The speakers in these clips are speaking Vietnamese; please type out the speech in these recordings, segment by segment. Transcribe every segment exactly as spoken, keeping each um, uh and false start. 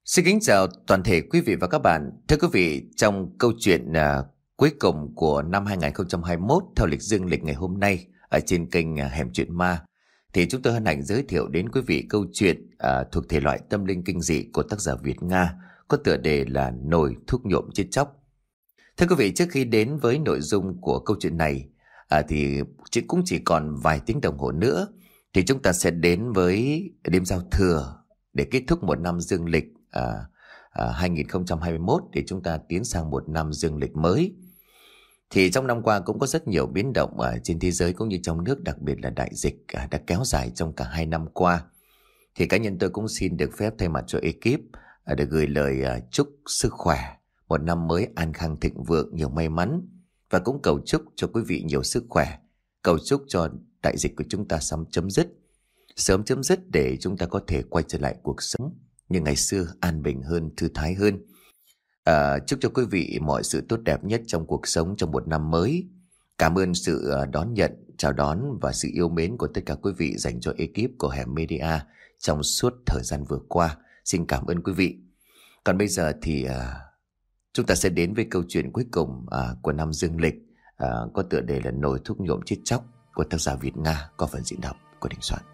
Xin kính chào toàn thể quý vị và các bạn. Thưa quý vị, trong câu chuyện à, cuối cùng của năm hai không hai mốt theo lịch dương lịch ngày hôm nay ở trên kênh à, Hẻm Chuyện Ma, thì chúng tôi hân hạnh giới thiệu đến quý vị câu chuyện à, thuộc thể loại tâm linh kinh dị của tác giả Việt Nga, có tựa đề là Nồi thuốc nhuộm chết chóc. Thưa quý vị, trước khi đến với nội dung của câu chuyện này à, thì chỉ cũng chỉ còn vài tiếng đồng hồ nữa thì chúng ta sẽ đến với đêm giao thừa để kết thúc một năm dương lịch À, à, hai không hai mốt để chúng ta tiến sang một năm dương lịch mới. Thì trong năm qua cũng có rất nhiều biến động ở trên thế giới cũng như trong nước, đặc biệt là đại dịch à, đã kéo dài trong cả hai năm qua. Thì cá nhân tôi cũng xin được phép thay mặt cho ekip à, để gửi lời à, chúc sức khỏe, một năm mới an khang thịnh vượng, nhiều may mắn, và cũng cầu chúc cho quý vị nhiều sức khỏe, cầu chúc cho đại dịch của chúng ta sớm chấm dứt, sớm chấm dứt để chúng ta có thể quay trở lại cuộc sống như ngày xưa, an bình hơn, thư thái hơn. À, chúc cho quý vị mọi sự tốt đẹp nhất trong cuộc sống trong một năm mới. Cảm ơn sự đón nhận, chào đón và sự yêu mến của tất cả quý vị dành cho ekip của Hẻm Media trong suốt thời gian vừa qua. Xin cảm ơn quý vị. Còn bây giờ thì à, chúng ta sẽ đến với câu chuyện cuối cùng à, của năm dương lịch, à, có tựa đề là Nồi thuốc nhuộm chết chóc của tác giả Việt Nga, có phần diễn đọc của Đình Soạn.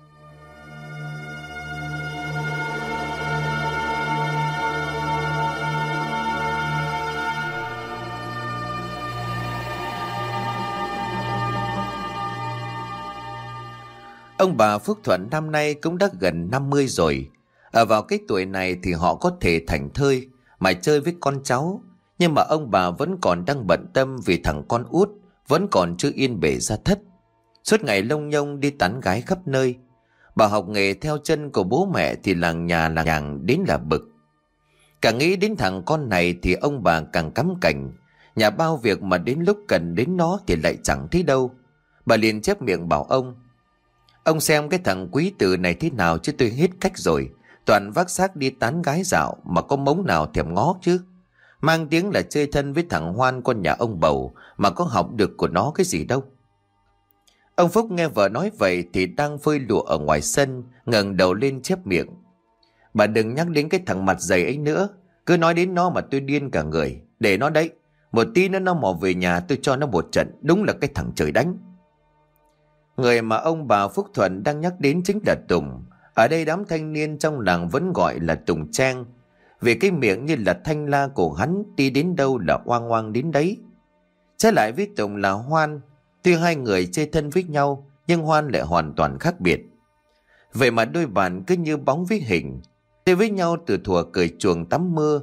Ông bà Phúc Thuận năm nay cũng đã gần năm mươi rồi. Ở vào cái tuổi này thì họ có thể thảnh thơi mà chơi với con cháu. Nhưng mà ông bà vẫn còn đang bận tâm vì thằng con út vẫn còn chưa yên bề ra thất. Suốt ngày lông nhông đi tán gái khắp nơi. Bà học nghề theo chân của bố mẹ thì làng nhà làng nhàng đến là bực. Càng nghĩ đến thằng con này thì ông bà càng cắm cành. Nhà bao việc mà đến lúc cần đến nó thì lại chẳng thấy đâu. Bà liền chép miệng bảo ông: "Ông xem cái thằng quý tử này thế nào chứ tôi hết cách rồi. Toàn vác xác đi tán gái dạo mà có mống nào thèm ngó chứ. Mang tiếng là chơi thân với thằng Hoan con nhà ông Bầu mà có học được của nó cái gì đâu." Ông Phúc nghe vợ nói vậy thì đang phơi lụa ở ngoài sân, ngẩng đầu lên chép miệng: "Bà đừng nhắc đến cái thằng mặt dày ấy nữa. Cứ nói đến nó mà tôi điên cả người. Để nó đấy. Một tí nữa nó mò về nhà tôi cho nó một trận. Đúng là cái thằng trời đánh." Người mà ông bà Phúc Thuận đang nhắc đến chính là Tùng. Ở đây đám thanh niên trong làng vẫn gọi là Tùng Trang, vì cái miệng như là thanh la của hắn, đi đến đâu là oang oang đến đấy. Trái lại với Tùng là Hoan. Tuy hai người chơi thân với nhau nhưng Hoan lại hoàn toàn khác biệt. Vậy mà đôi bạn cứ như bóng với hình, chơi với nhau từ thuở cởi chuồng tắm mưa,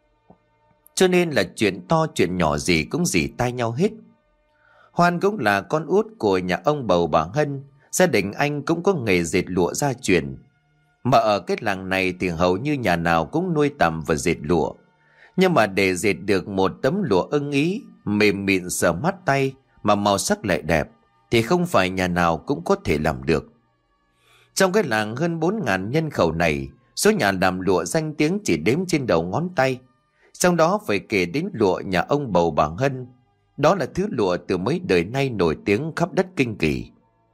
cho nên là chuyện to chuyện nhỏ gì cũng dì tai nhau hết. Hoan cũng là con út của nhà ông Bầu bà Hân. Gia đình anh cũng có nghề dệt lụa gia truyền. Mà ở cái làng này thì hầu như nhà nào cũng nuôi tằm và dệt lụa. Nhưng mà để dệt được một tấm lụa ưng ý, mềm mịn sờ mắt tay mà màu sắc lại đẹp, thì không phải nhà nào cũng có thể làm được. Trong cái làng hơn bốn ngàn nhân khẩu này, số nhà làm lụa danh tiếng chỉ đếm trên đầu ngón tay. Trong đó phải kể đến lụa nhà ông Bầu bà Hân. Đó là thứ lụa từ mấy đời nay nổi tiếng khắp đất Kinh Kỳ.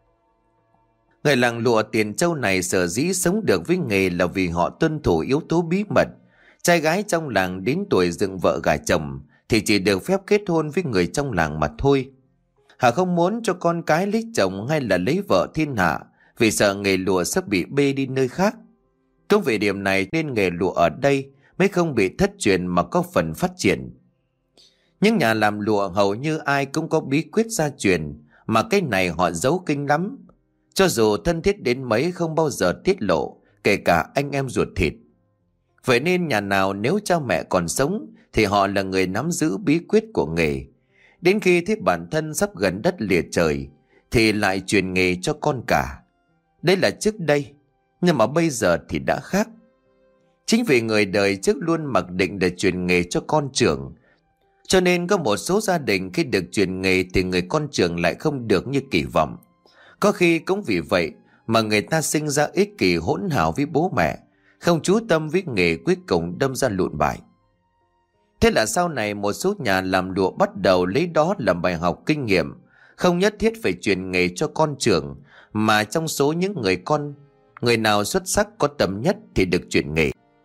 Người làng lụa Tiền Châu này sở dĩ sống được với nghề là vì họ tuân thủ yếu tố bí mật. Trai gái trong làng đến tuổi dựng vợ gả chồng thì chỉ được phép kết hôn với người trong làng mà thôi. Họ không muốn cho con cái lấy chồng hay là lấy vợ thiên hạ, vì sợ nghề lụa sắp bị bê đi nơi khác. Cũng vì điểm này nên nghề lụa ở đây mới không bị thất truyền mà có phần phát triển. Những nhà làm lụa hầu như ai cũng có bí quyết gia truyền, mà cái này họ giấu kinh lắm. Cho dù thân thiết đến mấy không bao giờ tiết lộ, kể cả anh em ruột thịt. Vậy nên nhà nào nếu cha mẹ còn sống thì họ là người nắm giữ bí quyết của nghề. Đến khi thấy bản thân sắp gần đất lìa trời thì lại truyền nghề cho con cả. Đây là trước đây, nhưng mà bây giờ thì đã khác. Chính vì người đời trước luôn mặc định để truyền nghề cho con trưởng, cho nên có một số gia đình khi được truyền nghề thì người con trưởng lại không được như kỳ vọng. Có khi cũng vì vậy mà người ta sinh ra ích kỷ hỗn hào với bố mẹ, không chú tâm với nghề, cuối cùng đâm ra lụn bại. Thế là sau này một số nhà làm lụa bắt đầu lấy đó làm bài học kinh nghiệm, không nhất thiết phải truyền nghề cho con trưởng, mà trong số những người con, người nào xuất sắc có tầm nhất thì được truyền nghề.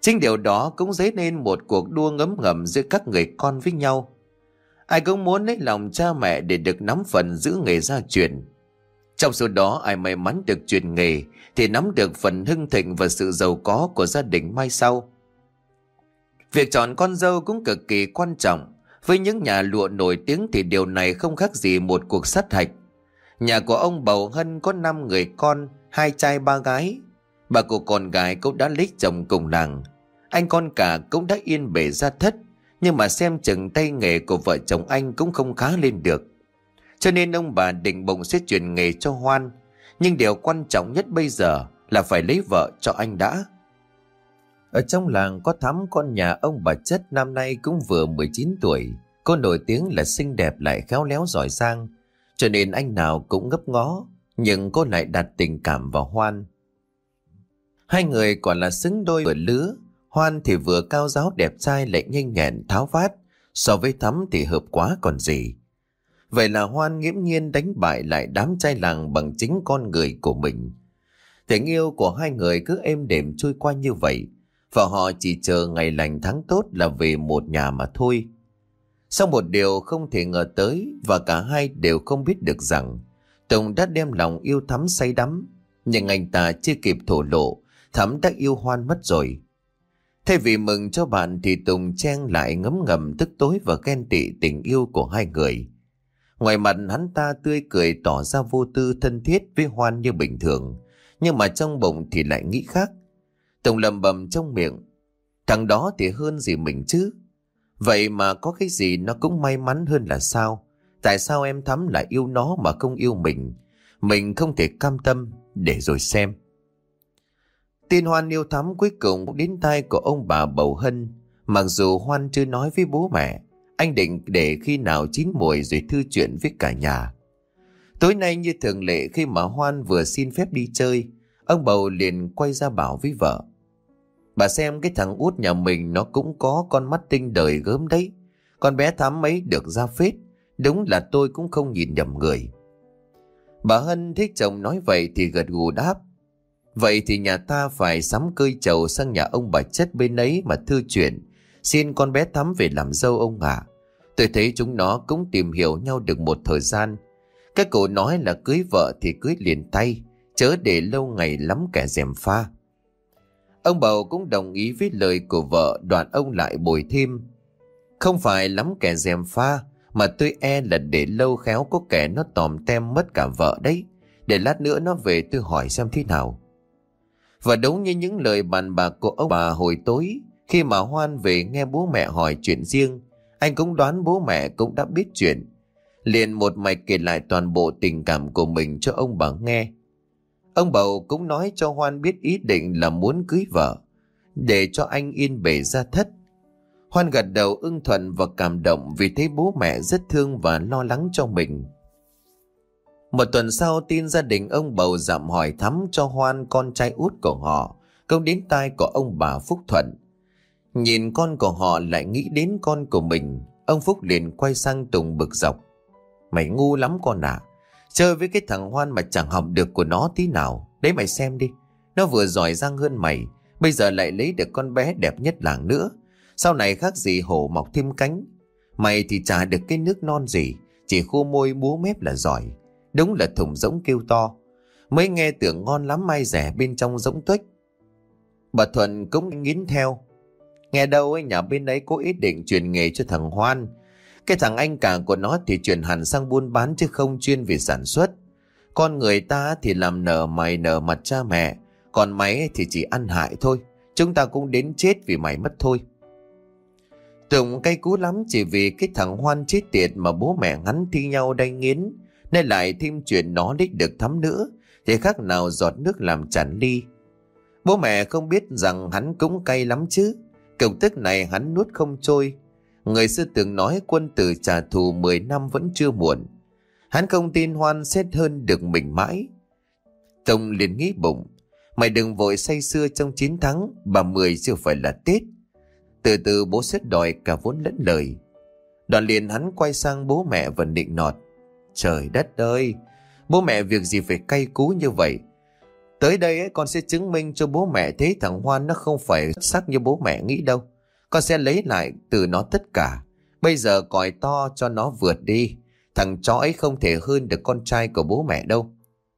Chính điều đó cũng dấy nên một cuộc đua ngấm ngầm giữa các người con với nhau. Ai cũng muốn lấy lòng cha mẹ để được nắm phần giữ nghề gia truyền. Trong số đó ai may mắn được truyền nghề thì nắm được phần hưng thịnh và sự giàu có của gia đình mai sau. Việc chọn con dâu cũng cực kỳ quan trọng. Với những nhà lụa nổi tiếng thì điều này không khác gì một cuộc sát hạch. Nhà của ông Bầu Hân có năm người con, hai trai ba gái. Bà của con gái cũng đã lấy chồng cùng làng. Anh con cả cũng đã yên bề gia thất. Nhưng mà xem chừng tay nghề của vợ chồng anh cũng không khá lên được. Cho nên ông bà định bụng sẽ chuyển nghề cho Hoan. Nhưng điều quan trọng nhất bây giờ là phải lấy vợ cho anh đã. Ở trong làng có thắm con nhà ông bà Chất năm nay cũng vừa mười chín tuổi. Cô nổi tiếng là xinh đẹp lại khéo léo giỏi giang. Cho nên anh nào cũng ngấp ngó. Nhưng cô lại đặt tình cảm vào Hoan. Hai người còn là xứng đôi vừa lứa. Hoan thì vừa cao ráo đẹp trai lại nhanh nhẹn tháo vát. So với Thắm thì hợp quá còn gì. Vậy là Hoan nghiễm nhiên đánh bại lại đám trai làng bằng chính con người của mình. Tình yêu của hai người cứ êm đềm trôi qua như vậy. Và họ chỉ chờ ngày lành tháng tốt là về một nhà mà thôi. Sau một điều không thể ngờ tới và cả hai đều không biết được rằng Tùng đã đem lòng yêu Thắm say đắm. Nhưng anh ta chưa kịp thổ lộ, Thắm đã yêu Hoan mất rồi. Thay vì mừng cho bạn thì Tùng chen lại ngấm ngầm tức tối và ghen tị tình yêu của hai người. Ngoài mặt hắn ta tươi cười tỏ ra vô tư thân thiết với Hoan như bình thường. Nhưng mà trong bụng thì lại nghĩ khác. Tùng lầm bầm trong miệng. Thằng đó thì hơn gì mình chứ. Vậy mà có cái gì nó cũng may mắn hơn là sao? Tại sao em Thắm lại yêu nó mà không yêu mình? Mình không thể cam tâm, để rồi xem. Tin Hoan yêu Thắm cuối cùng đến tai của ông bà Bầu Hân. Mặc dù Hoan chưa nói với bố mẹ, anh định để khi nào chín muồi rồi thư chuyện với cả nhà. Tối nay như thường lệ khi mà Hoan vừa xin phép đi chơi, ông Bầu liền quay ra bảo với vợ. Bà xem cái thằng út nhà mình nó cũng có con mắt tinh đời gớm đấy. Con bé Thắm ấy được ra phết. Đúng là tôi cũng không nhìn nhầm người. Bà Hân thấy chồng nói vậy thì gật gù đáp. Vậy thì nhà ta phải sắm cơi trầu sang nhà ông bà Chất bên ấy mà thư chuyện, xin con bé Thắm về làm dâu ông ạ. Tôi thấy chúng nó cũng tìm hiểu nhau được một thời gian. Các cụ nói là cưới vợ thì cưới liền tay, chớ để lâu ngày lắm kẻ gièm pha. Ông Bầu cũng đồng ý với lời của vợ, đoạn ông lại bồi thêm. Không phải lắm kẻ gièm pha, mà tôi e là để lâu khéo có kẻ nó tòm tem mất cả vợ đấy. Để lát nữa nó về tôi hỏi xem thế nào. Và đúng như những lời bàn bạc của ông bà hồi tối, khi mà Hoan về nghe bố mẹ hỏi chuyện riêng, anh cũng đoán bố mẹ cũng đã biết chuyện. Liền một mạch kể lại toàn bộ tình cảm của mình cho ông bà nghe. Ông Bầu cũng nói cho Hoan biết ý định là muốn cưới vợ, để cho anh yên bề gia thất. Hoan gật đầu ưng thuận và cảm động vì thấy bố mẹ rất thương và lo lắng cho mình. Một tuần sau, tin gia đình ông Bầu dạm hỏi thăm cho Hoan con trai út của họ cũng đến tai của ông bà Phúc Thuận. Nhìn con của họ lại nghĩ đến con của mình, ông Phúc liền quay sang Tùng bực dọc. Mày ngu lắm con à, chơi với cái thằng Hoan mà chẳng học được của nó tí nào. Đấy mày xem đi, nó vừa giỏi giang hơn mày, bây giờ lại lấy được con bé đẹp nhất làng nữa. Sau này khác gì hổ mọc thêm cánh. Mày thì chả được cái nước non gì, chỉ khô môi búa mép là giỏi. Đúng là thùng rỗng kêu to. Mới nghe tưởng ngon lắm mai rẻ bên trong rỗng tuếch. Bà Thuận cũng nghiến theo. Nghe đâu ấy, nhà bên đấy có ý định chuyển nghề cho thằng Hoan. Cái thằng anh cả của nó thì chuyển hẳn sang buôn bán chứ không chuyên về sản xuất. Con người ta thì làm nở mày nở mặt cha mẹ, còn mày thì chỉ ăn hại thôi. Chúng ta cũng đến chết vì mày mất thôi. Tùng cay cú lắm, chỉ vì cái thằng Hoan chết tiệt mà bố mẹ hắn thi nhau đay nghiến, nên lại thêm chuyện nó đích được Thắm nữa, thì khác nào giọt nước làm tràn ly. Bố mẹ không biết rằng hắn cũng cay lắm chứ. Cục tức này hắn nuốt không trôi. Người xưa từng nói quân tử trả thù mười năm vẫn chưa muộn. Hắn không tin Hoan xét hơn được mình mãi. Tùng liền nghĩ bụng, mày đừng vội say sưa trong chín tháng, bà Mười chưa phải là Tết. Từ từ bố xét đòi cả vốn lẫn lời. Đoạn liền hắn quay sang bố mẹ và nịnh nọt. Trời đất ơi, bố mẹ việc gì phải cay cú như vậy. Tới đây ấy, con sẽ chứng minh cho bố mẹ thấy thằng Hoan nó không phải sắc như bố mẹ nghĩ đâu. Con sẽ lấy lại từ nó tất cả. Bây giờ còi to cho nó vượt đi. Thằng chó ấy không thể hơn được con trai của bố mẹ đâu.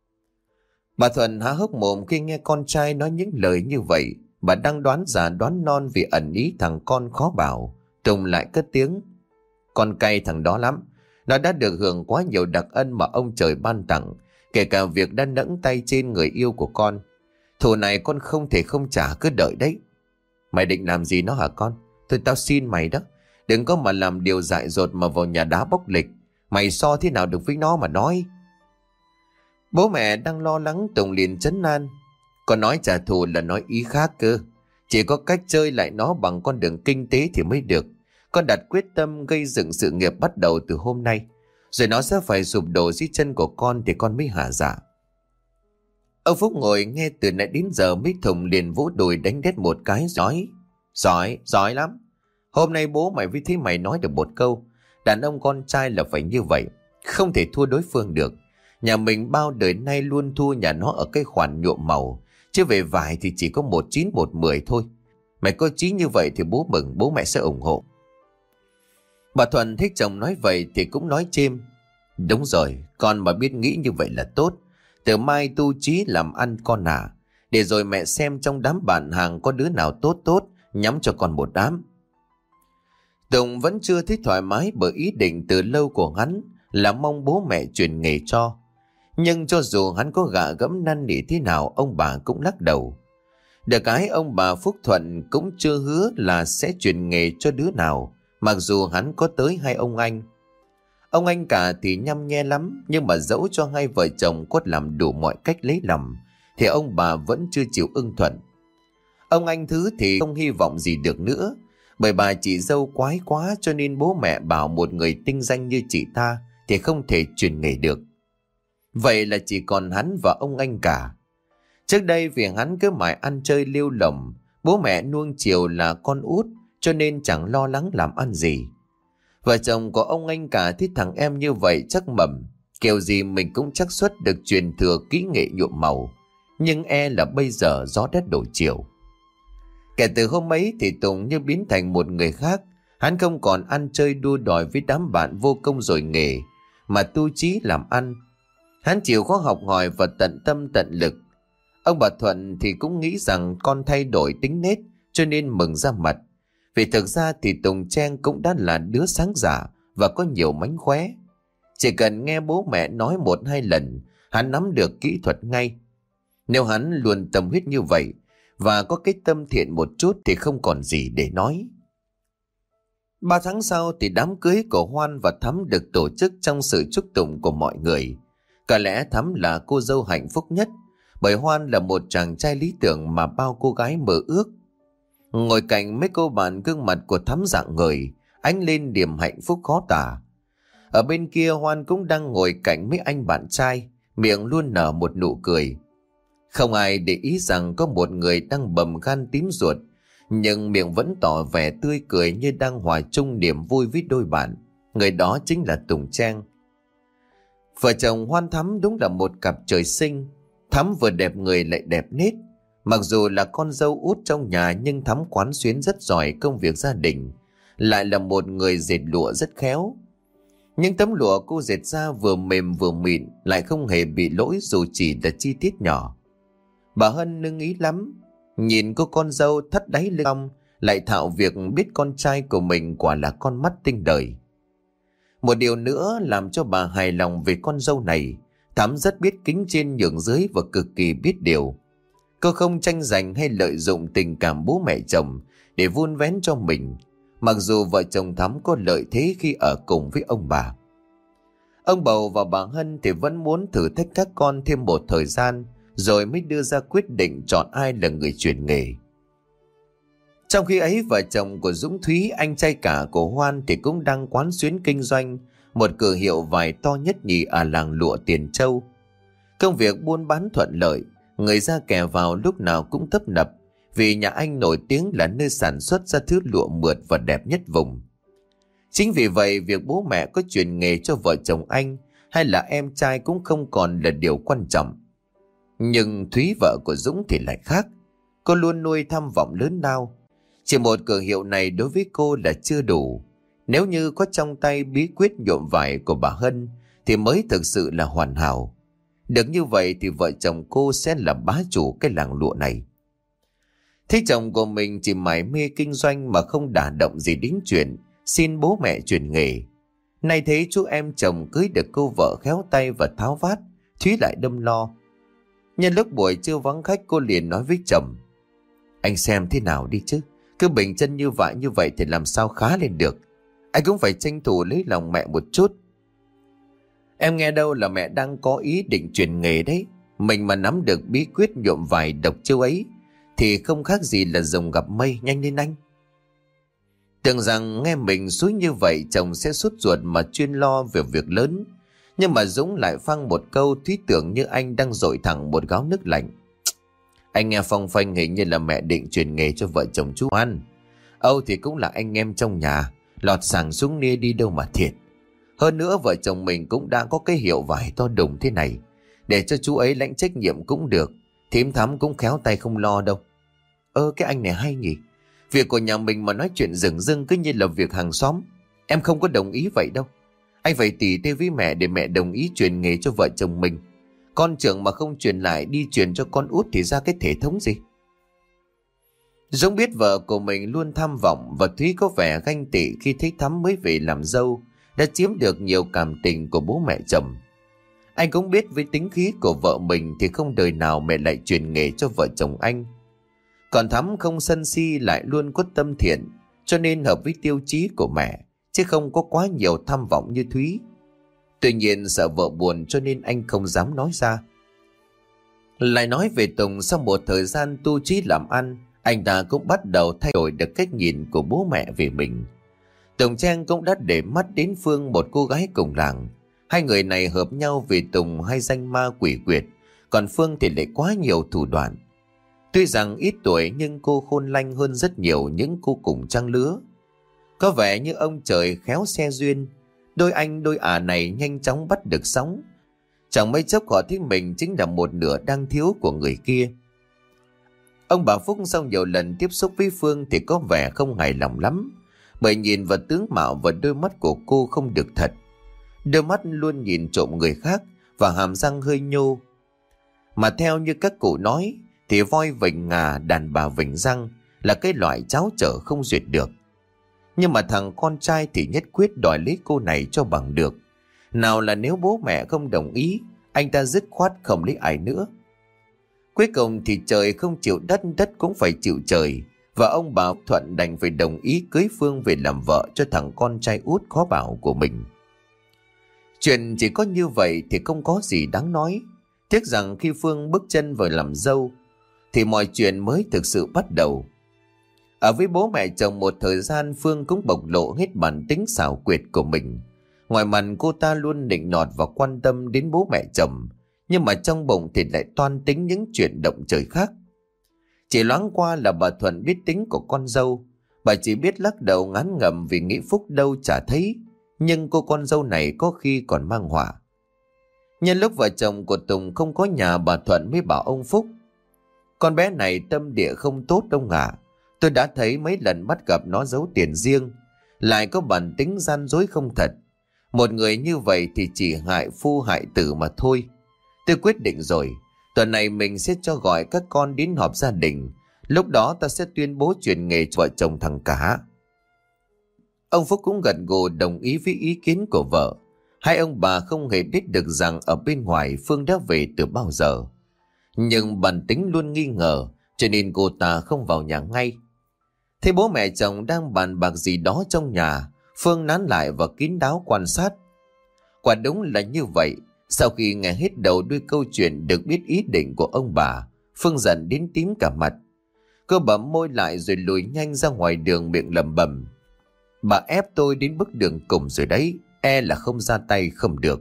Bà Thuận há hốc mồm khi nghe con trai nói những lời như vậy. Bà đang đoán già đoán non vì ẩn ý thằng con khó bảo. Tùng lại cất tiếng: Con cay thằng đó lắm. Nó đã được hưởng quá nhiều đặc ân mà ông trời ban tặng, kể cả việc đã nẫng tay trên người yêu của con. Thù này con không thể không trả, cứ đợi đấy. Mày định làm gì nó hả con? Thôi tao xin mày đó, đừng có mà làm điều dại dột mà vào nhà đá bốc lịch. Mày so thế nào được với nó mà nói. Bố mẹ đang lo lắng, Tùng liền trấn an: Con nói trả thù là nói ý khác cơ. Chỉ có cách chơi lại nó bằng con đường kinh tế thì mới được. Con đặt quyết tâm gây dựng sự nghiệp bắt đầu từ hôm nay, rồi nó sẽ phải sụp đổ dưới chân của con thì con mới hả dạ. Ông Phúc ngồi nghe từ nãy đến giờ mới thùng liền vỗ đùi đánh đét một cái, nói: Giỏi, giỏi lắm. Hôm nay bố mày với thế mày nói được một câu: đàn ông con trai là phải như vậy, không thể thua đối phương được. Nhà mình bao đời nay luôn thua nhà nó ở cái khoản nhuộm màu, chứ về vải thì chỉ có một chín một mười thôi. Mày có chí như vậy thì bố mừng, bố mẹ sẽ ủng hộ. Bà Thuận thấy chồng nói vậy thì cũng nói chêm: Đúng rồi, con mà biết nghĩ như vậy là tốt. Từ mai tu chí làm ăn con à. Để rồi mẹ xem trong đám bạn hàng có đứa nào tốt tốt, nhắm cho con một đám. Tùng vẫn chưa thấy thoải mái bởi ý định từ lâu của hắn là mong bố mẹ chuyển nghề cho. Nhưng cho dù hắn có gạ gẫm năn nỉ thế nào, ông bà cũng lắc đầu. Được cái ông bà Phúc Thuận cũng chưa hứa là sẽ chuyển nghề cho đứa nào, mặc dù hắn có tới hai ông anh. Ông anh cả thì nhăm nhe lắm, nhưng mà dẫu cho hai vợ chồng có làm đủ mọi cách lấy lòng thì ông bà vẫn chưa chịu ưng thuận. Ông anh thứ thì không hy vọng gì được nữa, bởi bà chị dâu quái quá, cho nên bố mẹ bảo một người tinh danh như chị ta thì không thể chuyển nghề được. Vậy là chỉ còn hắn và ông anh cả. Trước đây vì hắn cứ mãi ăn chơi lêu lỏng, bố mẹ nuông chiều là con út, cho nên chẳng lo lắng làm ăn gì. Vợ chồng của ông anh cả thích thằng em như vậy chắc mầm, kiểu gì mình cũng chắc suất được truyền thừa kỹ nghệ nhuộm màu. Nhưng e là bây giờ gió đất đổi chiều. Kể từ hôm ấy thì Tùng như biến thành một người khác. Hắn không còn ăn chơi đua đòi với đám bạn vô công rồi nghề, mà tu chí làm ăn. Hắn chịu khó học hỏi và tận tâm tận lực. Ông bà Thuận thì cũng nghĩ rằng con thay đổi tính nết, cho nên mừng ra mặt. Vì thực ra thì Tùng Trang cũng đã là đứa sáng giả và có nhiều mánh khóe. Chỉ cần nghe bố mẹ nói một hai lần, hắn nắm được kỹ thuật ngay. Nếu hắn luôn tâm huyết như vậy và có cái tâm thiện một chút thì không còn gì để nói. Ba tháng sau thì đám cưới của Hoan và Thắm được tổ chức trong sự chúc tụng của mọi người. Có lẽ Thắm là cô dâu hạnh phúc nhất, bởi Hoan là một chàng trai lý tưởng mà bao cô gái mơ ước. Ngồi cạnh mấy cô bạn, gương mặt của Thắm rạng ngời, ánh lên niềm hạnh phúc khó tả. Ở bên kia Hoan cũng đang ngồi cạnh mấy anh bạn trai, miệng luôn nở một nụ cười. Không ai để ý rằng có một người đang bầm gan tím ruột, nhưng miệng vẫn tỏ vẻ tươi cười như đang hòa chung niềm vui với đôi bạn. Người đó chính là Tùng Trang. Vợ chồng Hoan Thắm đúng là một cặp trời sinh. Thắm vừa đẹp người lại đẹp nết. Mặc dù là con dâu út trong nhà, nhưng Thắm quán xuyến rất giỏi công việc gia đình, lại là một người dệt lụa rất khéo. Những tấm lụa cô dệt ra vừa mềm vừa mịn, lại không hề bị lỗi dù chỉ là chi tiết nhỏ. Bà Hân nưng ý lắm, nhìn cô con dâu thắt đáy lưng, lại thạo việc biết con trai của mình quả là con mắt tinh đời. Một điều nữa làm cho bà hài lòng về con dâu này, Thắm rất biết kính trên nhường dưới và cực kỳ biết điều. Cô không tranh giành hay lợi dụng tình cảm bố mẹ chồng để vun vén cho mình, mặc dù vợ chồng Thắm có lợi thế khi ở cùng với ông bà. Ông Bầu và bà Hân thì vẫn muốn thử thách các con thêm một thời gian, rồi mới đưa ra quyết định chọn ai là người chuyển nghề. Trong khi ấy, vợ chồng của Dũng Thúy, anh trai cả của Hoan, thì cũng đang quán xuyến kinh doanh một cửa hiệu vải to nhất nhì ở làng lụa Tiền Châu. Công việc buôn bán thuận lợi, người ra kẻ vào lúc nào cũng tấp nập, vì nhà anh nổi tiếng là nơi sản xuất ra thứ lụa mượt và đẹp nhất vùng. Chính vì vậy, việc bố mẹ có chuyển nghề cho vợ chồng anh hay là em trai cũng không còn là điều quan trọng. Nhưng Thúy vợ của Dũng thì lại khác. Cô luôn nuôi tham vọng lớn lao. Chỉ một cửa hiệu này đối với cô là chưa đủ. Nếu như có trong tay bí quyết nhuộm vải của bà Hân thì mới thực sự là hoàn hảo. Được như vậy thì vợ chồng cô sẽ là bá chủ cái làng lụa này. Thấy chồng của mình chỉ mải mê kinh doanh mà không đả động gì đến chuyện xin bố mẹ chuyển nghề. Nay thấy chú em chồng cưới được cô vợ khéo tay và tháo vát, Thúy lại đâm lo. Nhân lúc buổi trưa vắng khách, cô liền nói với chồng: Anh xem thế nào đi chứ, cứ bình chân như vậy như vậy thì làm sao khá lên được. Anh cũng phải tranh thủ lấy lòng mẹ một chút. Em nghe đâu là mẹ đang có ý định chuyển nghề đấy. Mình mà nắm được bí quyết nhuộm vải độc chiêu ấy thì không khác gì là rồng gặp mây. Nhanh lên anh. Tưởng rằng nghe mình xúi như vậy chồng sẽ sốt ruột mà chuyên lo về việc lớn. Nhưng mà Dũng lại phang một câu, Thúy tưởng như anh đang dội thẳng một gáo nước lạnh. Anh nghe phong phanh hình như là mẹ định truyền nghề cho vợ chồng chú Hoan. Âu thì cũng là anh em trong nhà, lọt sàng xuống nia đi đâu mà thiệt. Hơn nữa vợ chồng mình cũng đã có cái hiệu vải to đùng thế này, để cho chú ấy lãnh trách nhiệm cũng được. Thím Thắm cũng khéo tay không lo đâu. Ơ cái anh này hay nhỉ. Việc của nhà mình mà nói chuyện rừng rưng cứ như là việc hàng xóm. Em không có đồng ý vậy đâu. Anh phải tỉ tê với mẹ để mẹ đồng ý truyền nghề cho vợ chồng mình. Con trưởng mà không truyền lại đi truyền cho con út thì ra cái thể thống gì. Dũng biết vợ của mình luôn tham vọng và Thúy có vẻ ganh tị khi thấy Thắm mới về làm dâu đã chiếm được nhiều cảm tình của bố mẹ chồng. Anh cũng biết với tính khí của vợ mình thì không đời nào mẹ lại truyền nghề cho vợ chồng anh. Còn Thắm không sân si lại luôn có tâm thiện, cho nên hợp với tiêu chí của mẹ, chứ không có quá nhiều tham vọng như Thúy. Tuy nhiên sợ vợ buồn cho nên anh không dám nói ra. Lại nói về Tùng, sau một thời gian tu trí làm ăn, anh ta cũng bắt đầu thay đổi được cách nhìn của bố mẹ về mình. Tùng Trang cũng đã để mắt đến Phương, một cô gái cùng làng. Hai người này hợp nhau vì Tùng hay danh ma quỷ quyệt, còn Phương thì lại quá nhiều thủ đoạn. Tuy rằng ít tuổi nhưng cô khôn lanh hơn rất nhiều những cô cùng trang lứa. Có vẻ như ông trời khéo xe duyên, đôi anh đôi ả này nhanh chóng bắt được sóng. Chẳng mấy chốc họ thấy mình chính là một nửa đang thiếu của người kia. Ông bà Phúc sau nhiều lần tiếp xúc với Phương thì có vẻ không hài lòng lắm, bởi nhìn vào tướng mạo và đôi mắt của cô không được thật. Đôi mắt luôn nhìn trộm người khác và hàm răng hơi nhô. Mà theo như các cụ nói thì voi vểnh ngà, đàn bà vểnh răng là cái loại cháo trở không duyệt được. Nhưng mà thằng con trai thì nhất quyết đòi lấy cô này cho bằng được. Nào là nếu bố mẹ không đồng ý, anh ta dứt khoát không lấy ai nữa. Cuối cùng thì trời không chịu đất, đất cũng phải chịu trời. Và ông bà Thuận đành phải đồng ý cưới Phương về làm vợ cho thằng con trai út khó bảo của mình. Chuyện chỉ có như vậy thì không có gì đáng nói. Tiếc rằng khi Phương bước chân vào làm dâu thì mọi chuyện mới thực sự bắt đầu. Ở với bố mẹ chồng một thời gian, Phương cũng bộc lộ hết bản tính xảo quyệt của mình. Ngoài mặt cô ta luôn nịnh nọt và quan tâm đến bố mẹ chồng, nhưng mà trong bụng thì lại toan tính những chuyện động trời khác. Chỉ loáng qua là bà Thuận biết tính của con dâu. Bà chỉ biết lắc đầu ngán ngẩm vì nghĩ phúc đâu chả thấy. Nhưng cô con dâu này có khi còn mang họa. Nhân lúc vợ chồng của Tùng không có nhà, bà Thuận mới bảo ông Phúc: Con bé này tâm địa không tốt đâu ạ. Tôi đã thấy mấy lần bắt gặp nó giấu tiền riêng, lại có bản tính gian dối không thật. Một người như vậy thì chỉ hại phu hại tử mà thôi. Tôi quyết định rồi, tuần này mình sẽ cho gọi các con đến họp gia đình. Lúc đó ta sẽ tuyên bố chuyển nghề cho vợ chồng thằng Cả. Ông Phúc cũng gật gù đồng ý với ý kiến của vợ. Hai ông bà không hề biết được rằng ở bên ngoài Phương đã về từ bao giờ. Nhưng bản tính luôn nghi ngờ, cho nên cô ta không vào nhà ngay. Thấy bố mẹ chồng đang bàn bạc gì đó trong nhà, Phương nán lại và kín đáo quan sát. Quả đúng là như vậy. Sau khi nghe hết đầu đuôi câu chuyện, được biết ý định của ông bà, Phương giận đến tím cả mặt. Cô bấm môi lại rồi lùi nhanh ra ngoài đường, miệng lẩm bẩm: Bà ép tôi đến bước đường cùng rồi đấy, e là không ra tay không được.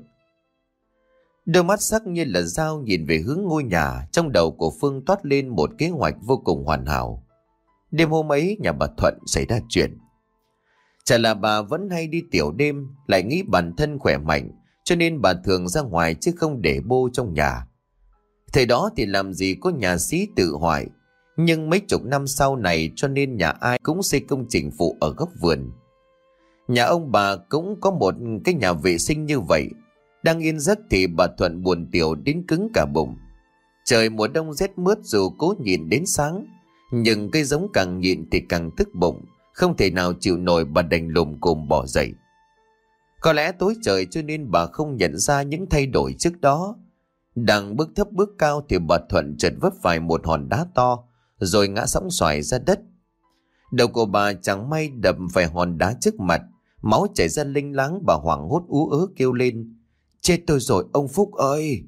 Đôi mắt sắc như là dao nhìn về hướng ngôi nhà. Trong đầu của Phương toát lên một kế hoạch vô cùng hoàn hảo. Đêm hôm ấy nhà bà Thuận xảy ra chuyện. Chả là bà vẫn hay đi tiểu đêm, lại nghĩ bản thân khỏe mạnh, cho nên bà thường ra ngoài chứ không để bô trong nhà. Thời đó thì làm gì có nhà sĩ tự hoại, nhưng mấy chục năm sau này cho nên nhà ai cũng xây công trình phụ ở góc vườn. Nhà ông bà cũng có một cái nhà vệ sinh như vậy. Đang yên giấc thì bà Thuận buồn tiểu đến cứng cả bụng. Trời mùa đông rét mướt dù cố nhịn đến sáng, nhưng cây giống càng nhịn thì càng tức bụng, không thể nào chịu nổi, bà đành lùm cùm bỏ dậy. Có lẽ tối trời cho nên bà không nhận ra những thay đổi trước đó. Đang bước thấp bước cao thì bà Thuận chợt vấp phải một hòn đá to, rồi ngã sõng xoài ra đất. Đầu của bà chẳng may đập phải hòn đá trước mặt, máu chảy ra linh láng. Bà hoảng hốt ú ớ kêu lên: "Chết tôi rồi ông Phúc ơi!"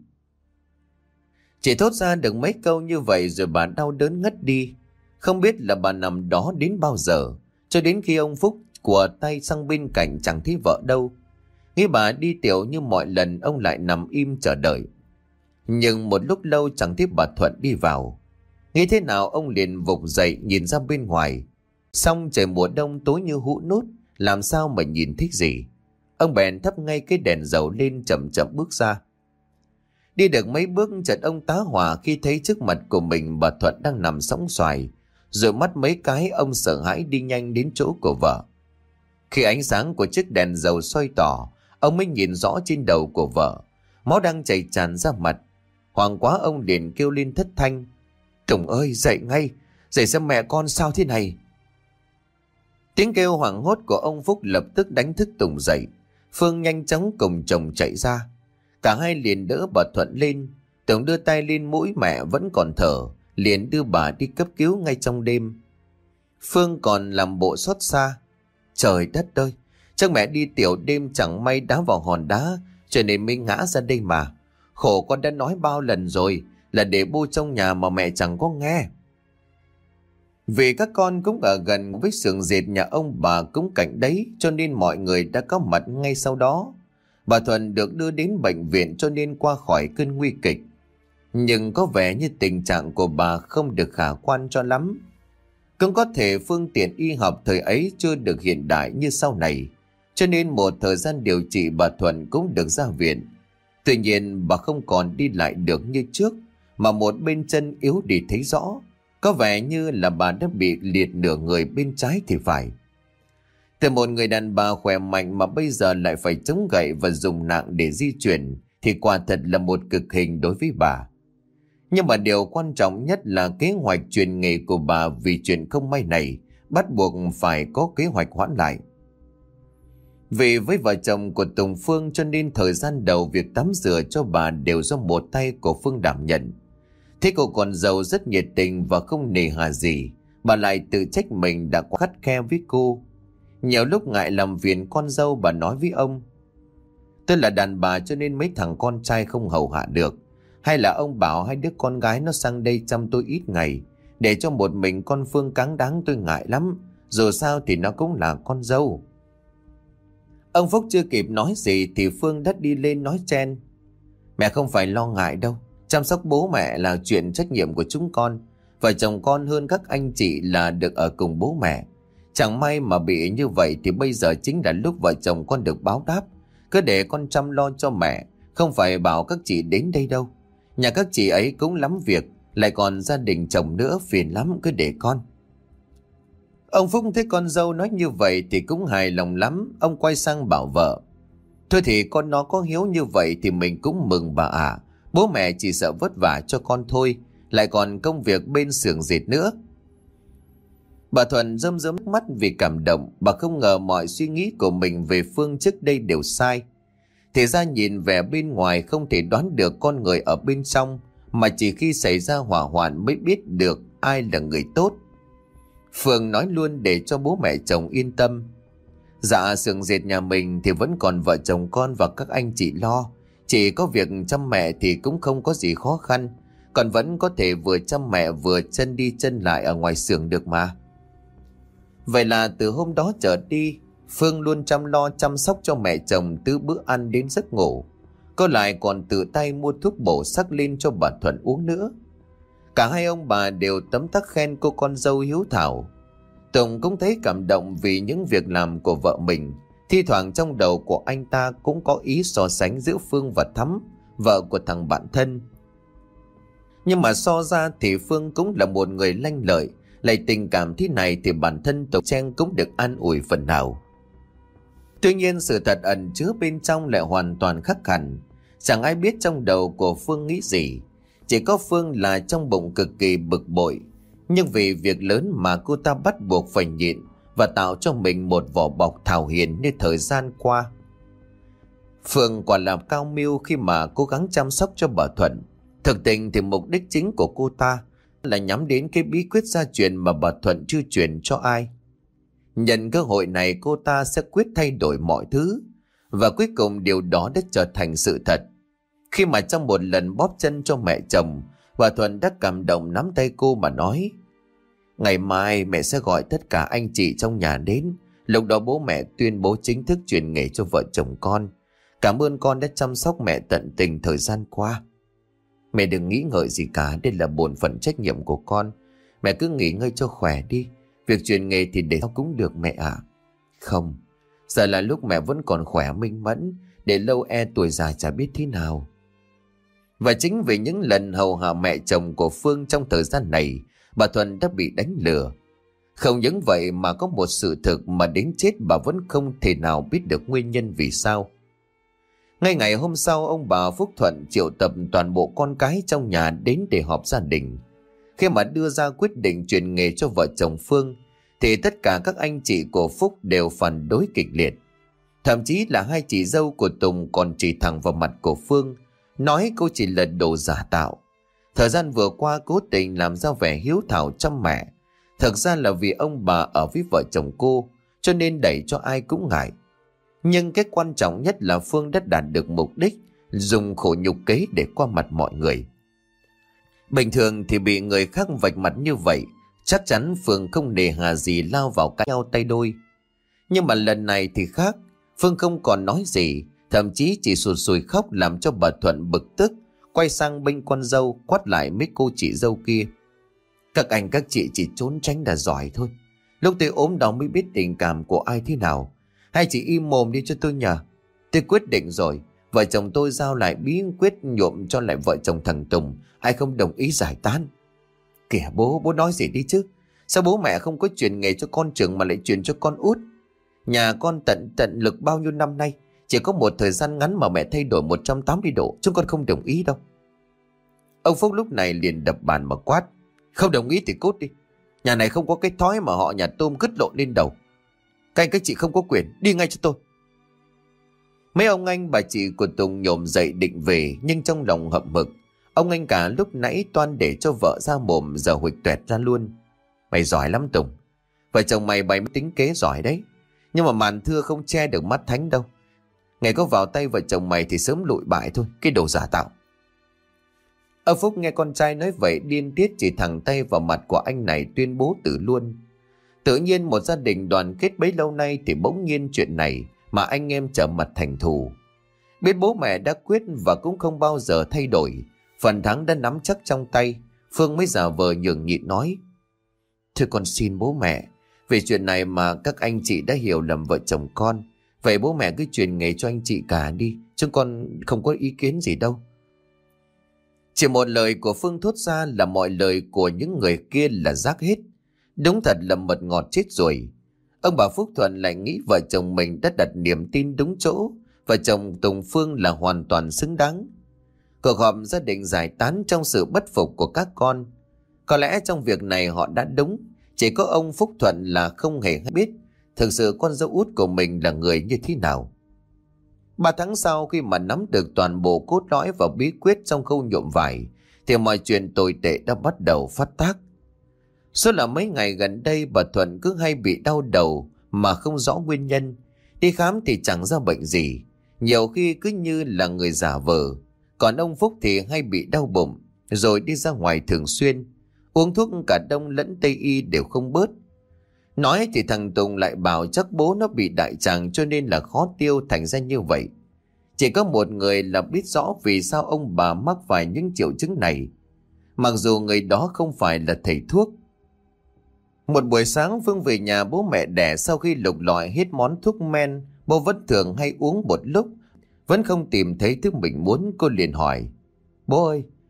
Chỉ thốt ra được mấy câu như vậy rồi bà đau đớn ngất đi. Không biết là bà nằm đó đến bao giờ, cho đến khi ông Phúc của tay sang bên cạnh chẳng thấy vợ đâu. Nghĩ bà đi tiểu như mọi lần, ông lại nằm im chờ đợi. Nhưng một lúc lâu chẳng thấy bà Thuận đi vào. Nghĩ thế nào ông liền vụt dậy nhìn ra bên ngoài. Xong trời mùa đông tối như hũ nút, làm sao mà nhìn thích gì. Ông bèn thắp ngay cái đèn dầu lên, chậm chậm bước ra. Đi được mấy bước chợt ông tá hỏa khi thấy trước mặt của mình bà Thuận đang nằm sõng xoài. Rồi mắt mấy cái ông sợ hãi đi nhanh đến chỗ của vợ. Khi ánh sáng của chiếc đèn dầu soi tỏ, ông mới nhìn rõ trên đầu của vợ. Máu đang chảy tràn ra mặt. Hoảng quá ông liền kêu lên thất thanh: "Tùng ơi, dậy ngay, dậy xem mẹ con sao thế này." Tiếng kêu hoảng hốt của ông Phúc lập tức đánh thức Tùng dậy. Phương nhanh chóng cùng chồng chạy ra. Cả hai liền đỡ bà Thuận lên. Tùng đưa tay lên mũi mẹ vẫn còn thở, liền đưa bà đi cấp cứu ngay trong đêm. Phương còn làm bộ xót xa: "Trời đất ơi, chắc mẹ đi tiểu đêm chẳng may đá vào hòn đá, cho nên mới ngã ra đây mà. Khổ con đã nói bao lần rồi là để bu trong nhà mà mẹ chẳng có nghe." Vì các con cũng ở gần với xưởng dệt nhà ông bà cũng cạnh đấy, cho nên mọi người đã có mặt ngay sau đó. Bà Thuận được đưa đến bệnh viện cho nên qua khỏi cơn nguy kịch. Nhưng có vẻ như tình trạng của bà không được khả quan cho lắm. Cũng có thể phương tiện y học thời ấy chưa được hiện đại như sau này, cho nên một thời gian điều trị bà Thuận cũng được ra viện. Tuy nhiên bà không còn đi lại được như trước, mà một bên chân yếu đi thấy rõ. Có vẻ như là bà đã bị liệt nửa người bên trái thì phải. Từ một người đàn bà khỏe mạnh mà bây giờ lại phải chống gậy và dùng nạng để di chuyển thì quả thật là một cực hình đối với bà. Nhưng mà điều quan trọng nhất là kế hoạch chuyển nghề của bà vì chuyện không may này bắt buộc phải có kế hoạch hoãn lại. Vì với vợ chồng của Tùng Phương cho nên thời gian đầu việc tắm rửa cho bà đều do một tay của Phương đảm nhận. Thế cô con dâu rất nhiệt tình và không nề hà gì, bà lại tự trách mình đã quá khắt khe với cô. Nhiều lúc ngại làm phiền con dâu, bà nói với ông: "Tôi là đàn bà cho nên mấy thằng con trai không hầu hạ được. Hay là ông bảo hai đứa con gái nó sang đây chăm tôi ít ngày, để cho một mình con Phương cáng đáng tôi ngại lắm. Dù sao thì nó cũng là con dâu." Ông Phúc chưa kịp nói gì thì Phương đã đi lên nói chen: "Mẹ không phải lo ngại đâu. Chăm sóc bố mẹ là chuyện trách nhiệm của chúng con. Vợ chồng con hơn các anh chị là được ở cùng bố mẹ. Chẳng may mà bị như vậy thì bây giờ chính là lúc vợ chồng con được báo đáp. Cứ để con chăm lo cho mẹ, không phải bảo các chị đến đây đâu. Nhà các chị ấy cũng lắm việc, lại còn gia đình chồng nữa, phiền lắm, cứ để con." Ông Phúc thấy con dâu nói như vậy thì cũng hài lòng lắm. Ông quay sang bảo vợ: "Thôi thì con nó có hiếu như vậy thì mình cũng mừng bà ạ. À. Bố mẹ chỉ sợ vất vả cho con thôi, lại còn công việc bên xưởng dệt nữa." Bà Thuận rơm rớm nước mắt vì cảm động. Bà không ngờ mọi suy nghĩ của mình về Phương trước đây đều sai. Thì ra nhìn vẻ bên ngoài không thể đoán được con người ở bên trong, mà chỉ khi xảy ra hỏa hoạn mới biết được ai là người tốt. Phương nói luôn để cho bố mẹ chồng yên tâm: "Dạ, xưởng dệt nhà mình thì vẫn còn vợ chồng con và các anh chị lo. Chỉ có việc chăm mẹ thì cũng không có gì khó khăn. Còn vẫn có thể vừa chăm mẹ vừa chân đi chân lại ở ngoài xưởng được mà." Vậy là từ hôm đó trở đi, Phương luôn chăm lo chăm sóc cho mẹ chồng từ bữa ăn đến giấc ngủ. Cô lại còn tự tay mua thuốc bổ sắc lên cho bà Thuận uống nữa. Cả hai ông bà đều tấm tắc khen cô con dâu hiếu thảo. Tùng cũng thấy cảm động vì những việc làm của vợ mình. Thi thoảng trong đầu của anh ta cũng có ý so sánh giữa Phương và Thắm, vợ của thằng bạn thân. Nhưng mà so ra thì Phương cũng là một người lanh lợi, lại tình cảm thế này thì bản thân Tộc Trang cũng được an ủi phần nào. Tuy nhiên sự thật ẩn chứa bên trong lại hoàn toàn khác hẳn. Chẳng ai biết trong đầu của Phương nghĩ gì. Chỉ có Phương là trong bụng cực kỳ bực bội. Nhưng vì việc lớn mà cô ta bắt buộc phải nhịn và tạo cho mình một vỏ bọc thảo hiền như thời gian qua. Phương quả là cao mưu khi mà cố gắng chăm sóc cho bà Thuận. Thực tình thì mục đích chính của cô ta là nhắm đến cái bí quyết gia truyền mà bà Thuận chưa truyền cho ai. Nhận cơ hội này cô ta sẽ quyết thay đổi mọi thứ. Và cuối cùng điều đó đã trở thành sự thật. Khi mà trong một lần bóp chân cho mẹ chồng, bà Thuận đã cảm động nắm tay cô mà nói: ngày mai mẹ sẽ gọi tất cả anh chị trong nhà đến. Lúc đó bố mẹ tuyên bố chính thức truyền nghề cho vợ chồng con. Cảm ơn con đã chăm sóc mẹ tận tình thời gian qua. Mẹ đừng nghĩ ngợi gì cả, đây là bổn phận trách nhiệm của con. Mẹ cứ nghỉ ngơi cho khỏe đi. Việc truyền nghề thì để sau cũng được mẹ ạ. Không, giờ là lúc mẹ vẫn còn khỏe minh mẫn, để lâu e tuổi già chả biết thế nào. Và chính vì những lần hầu hạ mẹ chồng của Phương trong thời gian này, bà Thuận đã bị đánh lừa. Không những vậy mà có một sự thực mà đến chết bà vẫn không thể nào biết được nguyên nhân vì sao. Ngay ngày hôm sau, ông bà Phúc Thuận triệu tập toàn bộ con cái trong nhà đến để họp gia đình. Khi mà đưa ra quyết định truyền nghề cho vợ chồng Phương, thì tất cả các anh chị của Phúc đều phản đối kịch liệt. Thậm chí là hai chị dâu của Tùng còn chỉ thẳng vào mặt của Phương, nói cô chỉ là đồ giả tạo. Thời gian vừa qua cố tình làm ra vẻ hiếu thảo chăm mẹ. Thực ra là vì ông bà ở với vợ chồng cô, cho nên đẩy cho ai cũng ngại. Nhưng cái quan trọng nhất là Phương đã đạt được mục đích, dùng khổ nhục kế để qua mặt mọi người. Bình thường thì bị người khác vạch mặt như vậy, chắc chắn Phương không nề hà gì lao vào cãi nhau tay đôi. Nhưng mà lần này thì khác. Phương không còn nói gì, thậm chí chỉ sụt sùi khóc làm cho bà Thuận bực tức, quay sang bên con dâu quát lại mấy cô chị dâu kia: các anh các chị chỉ trốn tránh là giỏi thôi. Lúc tôi ốm đau mới biết tình cảm của ai thế nào. Hai chị im mồm đi cho tôi nhờ. Tôi quyết định rồi, vợ chồng tôi giao lại bí quyết nhuộm cho lại vợ chồng thằng Tùng. Ai không đồng ý giải tán. Kìa bố, bố nói gì đi chứ. Sao bố mẹ không có truyền nghề cho con trưởng mà lại truyền cho con út? Nhà con tận tận lực bao nhiêu năm nay, chỉ có một thời gian ngắn mà mẹ thay đổi một trăm tám mươi độ. Chúng con không đồng ý đâu. Ông Phúc lúc này liền đập bàn mà quát: không đồng ý thì cút đi. Nhà này không có cái thói mà họ nhà tôm cứt lộn lên đầu. Các anh các chị không có quyền, đi ngay cho tôi. Mấy ông anh bà chị của Tùng nhổm dậy định về, nhưng trong lòng hậm hực. Ông anh cả lúc nãy toan để cho vợ ra mồm, giờ huỵch toẹt ra luôn: mày giỏi lắm Tùng. Vợ chồng mày bày mới tính kế giỏi đấy. Nhưng mà màn thưa không che được mắt thánh đâu. Ngày có vào tay vợ chồng mày thì sớm lụi bại thôi, cái đồ giả tạo. Ông Phúc nghe con trai nói vậy điên tiết chỉ thẳng tay vào mặt của anh này, tuyên bố tử luôn. Tự nhiên một gia đình đoàn kết bấy lâu nay thì bỗng nhiên chuyện này mà anh em trở mặt thành thù. Biết bố mẹ đã quyết và cũng không bao giờ thay đổi, phần thắng đã nắm chắc trong tay, Phương mới giả vờ nhường nhịn nói: thôi con xin bố mẹ, về chuyện này mà các anh chị đã hiểu lầm vợ chồng con. Vậy bố mẹ cứ truyền nghề cho anh chị cả đi, chúng con không có ý kiến gì đâu. Chỉ một lời của Phương thốt ra là mọi lời của những người kia là rác hết. Đúng thật là mật ngọt chết rồi. Ông bà Phúc Thuận lại nghĩ vợ chồng mình đã đặt niềm tin đúng chỗ, vợ chồng Tùng Phương là hoàn toàn xứng đáng. Cuộc họp gia đình giải tán trong sự bất phục của các con. Có lẽ trong việc này họ đã đúng, chỉ có ông Phúc Thuận là không hề biết thực sự con dâu út của mình là người như thế nào. Ba tháng sau, khi mà nắm được toàn bộ cốt lõi và bí quyết trong khâu nhuộm vải, thì mọi chuyện tồi tệ đã bắt đầu phát tác. Số là mấy ngày gần đây bà Thuận cứ hay bị đau đầu mà không rõ nguyên nhân. Đi khám thì chẳng ra bệnh gì, nhiều khi cứ như là người giả vờ. Còn ông Phúc thì hay bị đau bụng, rồi đi ra ngoài thường xuyên, uống thuốc cả đông lẫn tây y đều không bớt. Nói thì thằng Tùng lại bảo chắc bố nó bị đại tràng cho nên là khó tiêu thành ra như vậy. Chỉ có một người là biết rõ vì sao ông bà mắc phải những triệu chứng này, mặc dù người đó không phải là thầy thuốc. Một buổi sáng Phương về nhà bố mẹ đẻ, sau khi lục lọi hết món thuốc men bố vẫn thường hay uống một lúc, vẫn không tìm thấy thứ mình muốn. Cô liền hỏi: Bố ơi,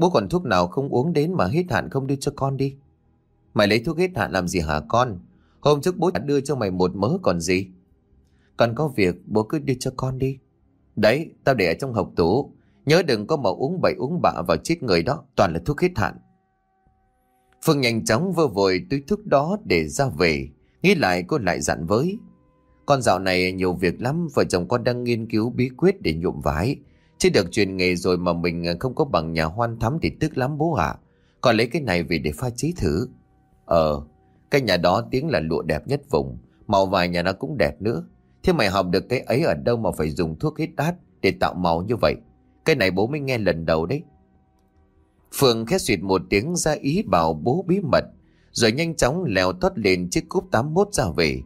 Bố còn thuốc nào không uống đến mà hết hạn không đưa cho con đi. Mày lấy thuốc hết hạn làm gì hả con? Hôm trước bố đã đưa cho mày một mớ còn gì. Con có việc, bố cứ đưa cho con đi. Đấy, tao để ở trong hộc tủ. Nhớ đừng có mà uống bậy uống bạ vào chết người đó. Toàn là thuốc hết hạn. Phương nhanh chóng vơ vội túi thuốc đó để ra về. Nghĩ lại cô lại dặn với: Con dạo này nhiều việc lắm. Vợ chồng con đang nghiên cứu bí quyết để nhuộm vải. Chứ được truyền nghề rồi mà mình không có bằng nhà Hoan Thắm thì tức lắm bố ạ. Con lấy cái này về để pha chế thử. Ờ, cái nhà đó tiếng là lụa đẹp nhất vùng. Màu vải nhà nó cũng đẹp nữa. Thế mày học được cái ấy ở đâu mà phải dùng thuốc hết đát để tạo màu như vậy? Cái này bố mới nghe lần đầu đấy. Phương khét suyệt một tiếng ra ý bảo bố bí mật, rồi nhanh chóng leo tót lên chiếc cúp tám mốt ra về.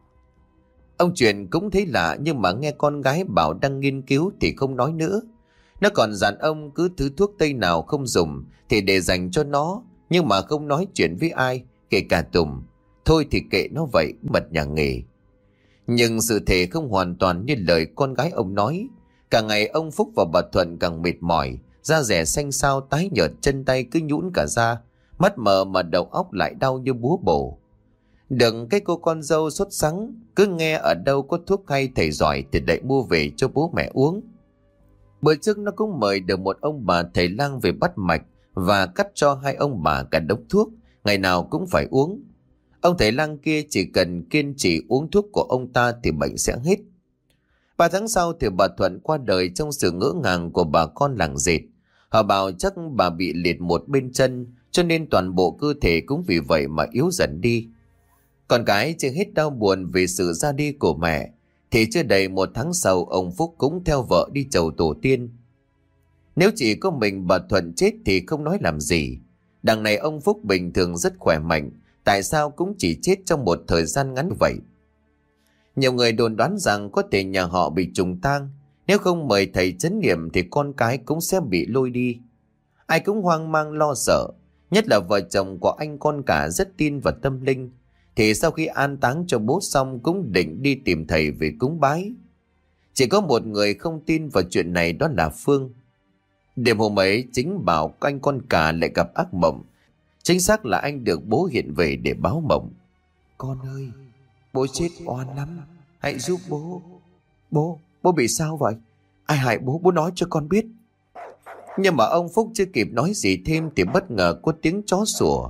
Ông Truyền cũng thấy lạ, nhưng mà nghe con gái bảo đang nghiên cứu thì không nói nữa. Nó còn dặn ông cứ thứ thuốc tây nào không dùng thì để dành cho nó, nhưng mà không nói chuyện với ai, kể cả Tùng. Thôi thì kệ nó vậy, mật nhà nghề. Nhưng sự thể không hoàn toàn như lời con gái ông nói. Cả ngày ông Phúc và bà Thuận càng mệt mỏi, da rẻ xanh xao tái nhợt, chân tay cứ nhũn cả ra, mắt mờ mà đầu óc lại đau như búa bổ. Đừng cái cô con dâu sốt sắng, cứ nghe ở đâu có thuốc hay thầy giỏi thì đậy mua về cho bố mẹ uống. Bữa trước nó cũng mời được một ông bà thầy lang về bắt mạch và cắt cho hai ông bà cả đống thuốc, ngày nào cũng phải uống. Ông thầy lang kia chỉ cần kiên trì uống thuốc của ông ta thì bệnh sẽ hết. Ba tháng sau thì bà Thuận qua đời trong sự ngỡ ngàng của bà con làng dệt. Họ bảo chắc bà bị liệt một bên chân, cho nên toàn bộ cơ thể cũng vì vậy mà yếu dần đi. Còn cái chưa hết đau buồn vì sự ra đi của mẹ, thì chưa đầy một tháng sau ông Phúc cũng theo vợ đi chầu tổ tiên. Nếu chỉ có mình bà Thuận chết thì không nói làm gì. Đằng này ông Phúc bình thường rất khỏe mạnh, tại sao cũng chỉ chết trong một thời gian ngắn vậy? Nhiều người đồn đoán rằng có thể nhà họ bị trùng tang, nếu không mời thầy chấn nghiệm thì con cái cũng sẽ bị lôi đi. Ai cũng hoang mang lo sợ, nhất là vợ chồng của anh con cả rất tin vào tâm linh, thì sau khi an táng cho bố xong cũng định đi tìm thầy về cúng bái. Chỉ có một người không tin vào chuyện này, đó là Phương. Đêm hôm ấy chính bảo anh con cả lại gặp ác mộng. Chính xác là anh được bố hiện về để báo mộng. Con ơi, bố chết oan lắm, hãy giúp bố. Bố, bố bị sao vậy? Ai hại bố, bố nói cho con biết. Nhưng mà ông Phúc chưa kịp nói gì thêm thì bất ngờ có tiếng chó sủa.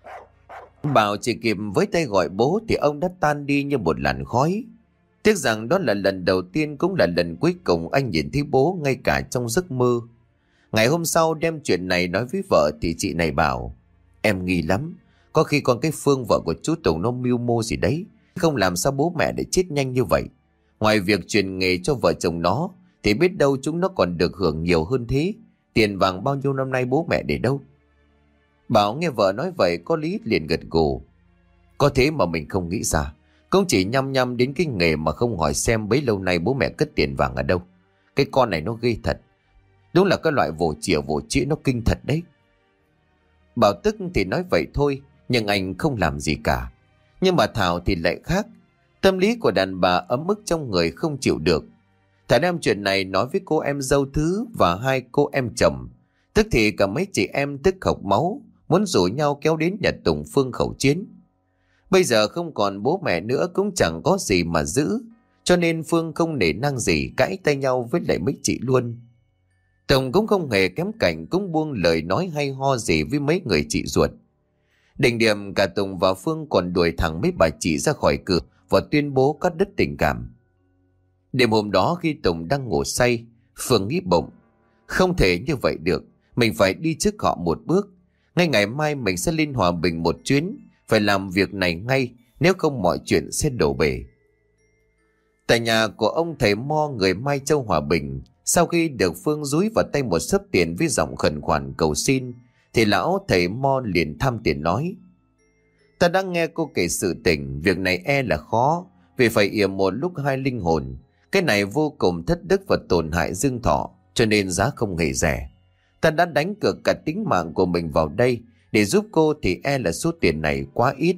Bảo chỉ kịp với tay gọi bố thì ông đã tan đi như một làn khói. Tiếc rằng đó là lần đầu tiên cũng là lần cuối cùng anh nhìn thấy bố ngay cả trong giấc mơ. Ngày hôm sau đem chuyện này nói với vợ thì chị này bảo: Em nghi lắm, có khi con cái Phương vợ của chú Tùng nó mưu mô gì đấy, không làm sao bố mẹ để chết nhanh như vậy. Ngoài việc truyền nghề cho vợ chồng nó thì biết đâu chúng nó còn được hưởng nhiều hơn thế. Tiền vàng bao nhiêu năm nay bố mẹ để đâu? Bảo nghe vợ nói vậy có lý liền gật gù. Có thế mà mình không nghĩ ra, cũng chỉ nhăm nhăm đến cái nghề mà không hỏi xem bấy lâu nay bố mẹ cất tiền vàng ở đâu. Cái con này nó ghê thật, đúng là cái loại vồ chĩa vồ chĩa nó kinh thật đấy. Bảo tức thì nói vậy thôi, nhưng anh không làm gì cả. Nhưng mà Thảo thì lại khác. Tâm lý của đàn bà ấm ức trong người không chịu được. Thảo đem chuyện này nói với cô em dâu thứ và hai cô em chồng. Tức thì cả mấy chị em tức hộc máu, muốn rủ nhau kéo đến nhà Tùng Phương khẩu chiến. Bây giờ không còn bố mẹ nữa cũng chẳng có gì mà giữ, cho nên Phương không nể nang gì cãi tay nhau với lại mấy chị luôn. Tùng cũng không hề kém cạnh, cũng buông lời nói hay ho gì với mấy người chị ruột. Đỉnh điểm cả Tùng và Phương còn đuổi thẳng mấy bà chị ra khỏi cửa và tuyên bố cắt đứt tình cảm. Đêm hôm đó khi Tùng đang ngủ say, Phương nghĩ bụng: không thể như vậy được, mình phải đi trước họ một bước. Ngay ngày mai mình sẽ lên Hòa Bình một chuyến, phải làm việc này ngay, nếu không mọi chuyện sẽ đổ bể. Tại nhà của ông thầy Mo người Mai Châu Hòa Bình, sau khi được Phương dúi vào tay một xấp tiền với giọng khẩn khoản cầu xin, thì lão thầy Mo liền tham tiền nói: Ta đã nghe cô kể sự tình, việc này e là khó, vì phải yểm một lúc hai linh hồn. Cái này vô cùng thất đức và tổn hại dương thọ, cho nên giá không hề rẻ. Ta đã đánh cược cả tính mạng của mình vào đây để giúp cô, thì e là số tiền này quá ít.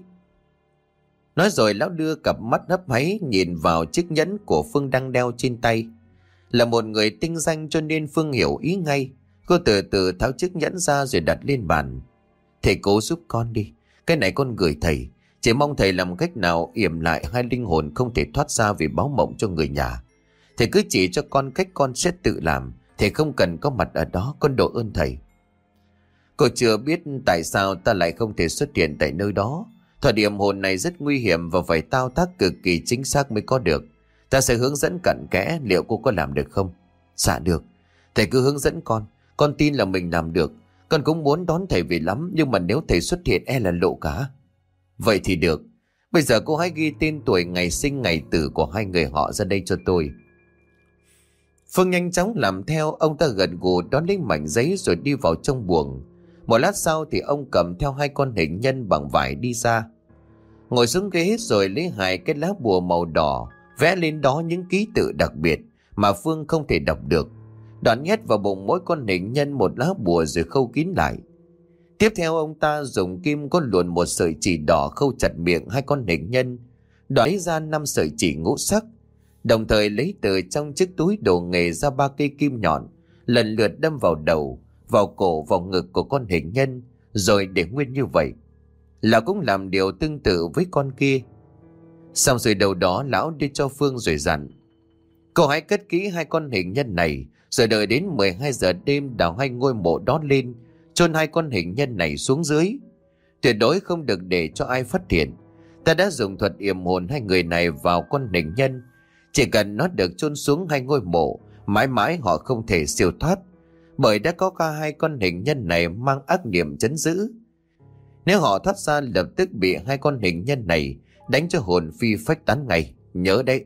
Nói rồi lão đưa cặp mắt hấp háy nhìn vào chiếc nhẫn của Phương đang đeo trên tay. Là một người tinh danh cho nên Phương hiểu ý ngay, Cô từ từ tháo chiếc nhẫn ra rồi đặt lên bàn. Thầy cố giúp con đi. Cái này con gửi thầy. Chỉ mong thầy làm cách nào yểm lại hai linh hồn không thể thoát ra vì báo mộng cho người nhà. Thầy cứ chỉ cho con cách con sẽ tự làm. Thầy không cần có mặt ở đó, con độ ơn thầy. Cô chưa biết tại sao ta lại không thể xuất hiện tại nơi đó. Thuật yểm hồn này rất nguy hiểm và phải thao tác cực kỳ chính xác mới có được. Ta sẽ hướng dẫn cặn kẽ, liệu cô có làm được không? Dạ được. Thầy cứ hướng dẫn con. Con tin là mình làm được. Con cũng muốn đón thầy về lắm, nhưng mà nếu thầy xuất hiện e là lộ cả. Vậy thì được. Bây giờ cô hãy ghi tên tuổi, ngày sinh, ngày tử của hai người họ ra đây cho tôi. Phương nhanh chóng làm theo. Ông ta gật gù đón lấy mảnh giấy rồi đi vào trong buồng. Một lát sau thì ông cầm theo hai con hình nhân bằng vải đi ra. Ngồi xuống ghế rồi lấy hai cái lá bùa màu đỏ, vẽ lên đó những ký tự đặc biệt mà Phương không thể đọc được. Đoạn nhét vào bụng mỗi con hình nhân một lá bùa rồi khâu kín lại. Tiếp theo ông ta dùng kim có luồn một sợi chỉ đỏ khâu chặt miệng hai con hình nhân. Đoạn lấy ra năm sợi chỉ ngũ sắc. Đồng thời lấy từ trong chiếc túi đồ nghề ra ba cây kim nhọn, lần lượt đâm vào đầu, vào cổ, vào ngực của con hình nhân, rồi để nguyên như vậy. Lão cũng làm điều tương tự với con kia. Xong rồi đầu đó lão đưa cho Phương rồi dặn: Cô hãy cất kỹ hai con hình nhân này, rồi đợi đến mười hai giờ đêm đào hai ngôi mộ đó lên, chôn hai con hình nhân này xuống dưới. Tuyệt đối không được để cho ai phát hiện. Ta đã dùng thuật yểm hồn hai người này vào con hình nhân. Chỉ cần nó được chôn xuống hai ngôi mộ, mãi mãi họ không thể siêu thoát, bởi đã có cả hai con hình nhân này mang ác niệm trấn giữ. Nếu họ thoát ra lập tức bị hai con hình nhân này đánh cho hồn phi phách tán ngay. Nhớ đấy.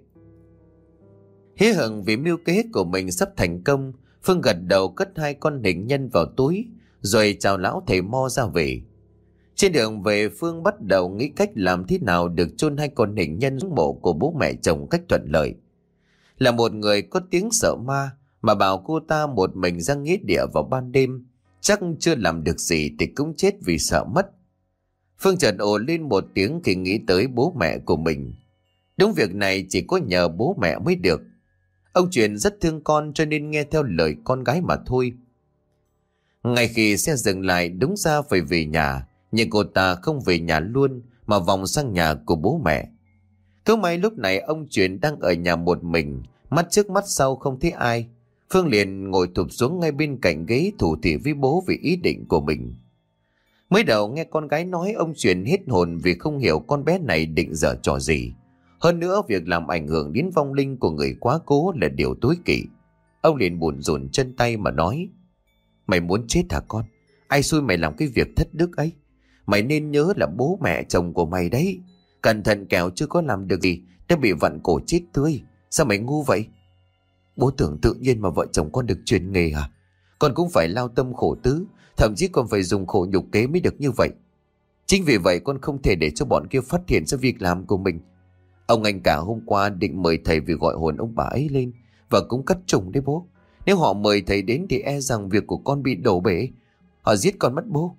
Hí hửng vì mưu kế của mình sắp thành công, Phương gật đầu cất hai con hình nhân vào túi, rồi chào lão thầy mo ra về. Trên đường về, Phương bắt đầu nghĩ cách làm thế nào được chôn hai con hình nhân xuống mộ của bố mẹ chồng cách thuận lợi. Là một người có tiếng sợ ma mà bảo cô ta một mình ra nghĩa địa vào ban đêm, chắc chưa làm được gì thì cũng chết vì sợ mất. Phương chợt ồ lên một tiếng khi nghĩ tới bố mẹ của mình. Đúng, việc này chỉ có nhờ bố mẹ mới được. Ông Truyền rất thương con cho nên nghe theo lời con gái mà thôi. Ngay khi xe dừng lại, đúng ra phải về nhà, nhưng cô ta không về nhà luôn mà vòng sang nhà của bố mẹ. Cứ may lúc này ông Truyền đang ở nhà một mình, mắt trước mắt sau không thấy ai. Phương liền ngồi thụp xuống ngay bên cạnh ghế thủ thỉ với bố về ý định của mình. Mới đầu nghe con gái nói, ông Truyền hết hồn vì không hiểu con bé này định giở trò gì. Hơn nữa, việc làm ảnh hưởng đến vong linh của người quá cố là điều tối kỵ. Ông liền bủn rủn chân tay mà nói: Mày muốn chết hả con? Ai xui mày làm cái việc thất đức ấy? Mày nên nhớ là bố mẹ chồng của mày đấy. Cẩn thận kẻo chưa có làm được gì đã bị vặn cổ chết tươi. Sao mày ngu vậy? Bố tưởng tự nhiên mà vợ chồng con được truyền nghề à? Con cũng phải lao tâm khổ tứ, thậm chí còn phải dùng khổ nhục kế mới được như vậy. Chính vì vậy con không thể để cho bọn kia phát hiện ra việc làm của mình. Ông anh cả hôm qua định mời thầy về gọi hồn ông bà ấy lên và cũng cắt trùng đấy bố. Nếu họ mời thầy đến thì e rằng việc của con bị đổ bể. Họ giết con mất bố.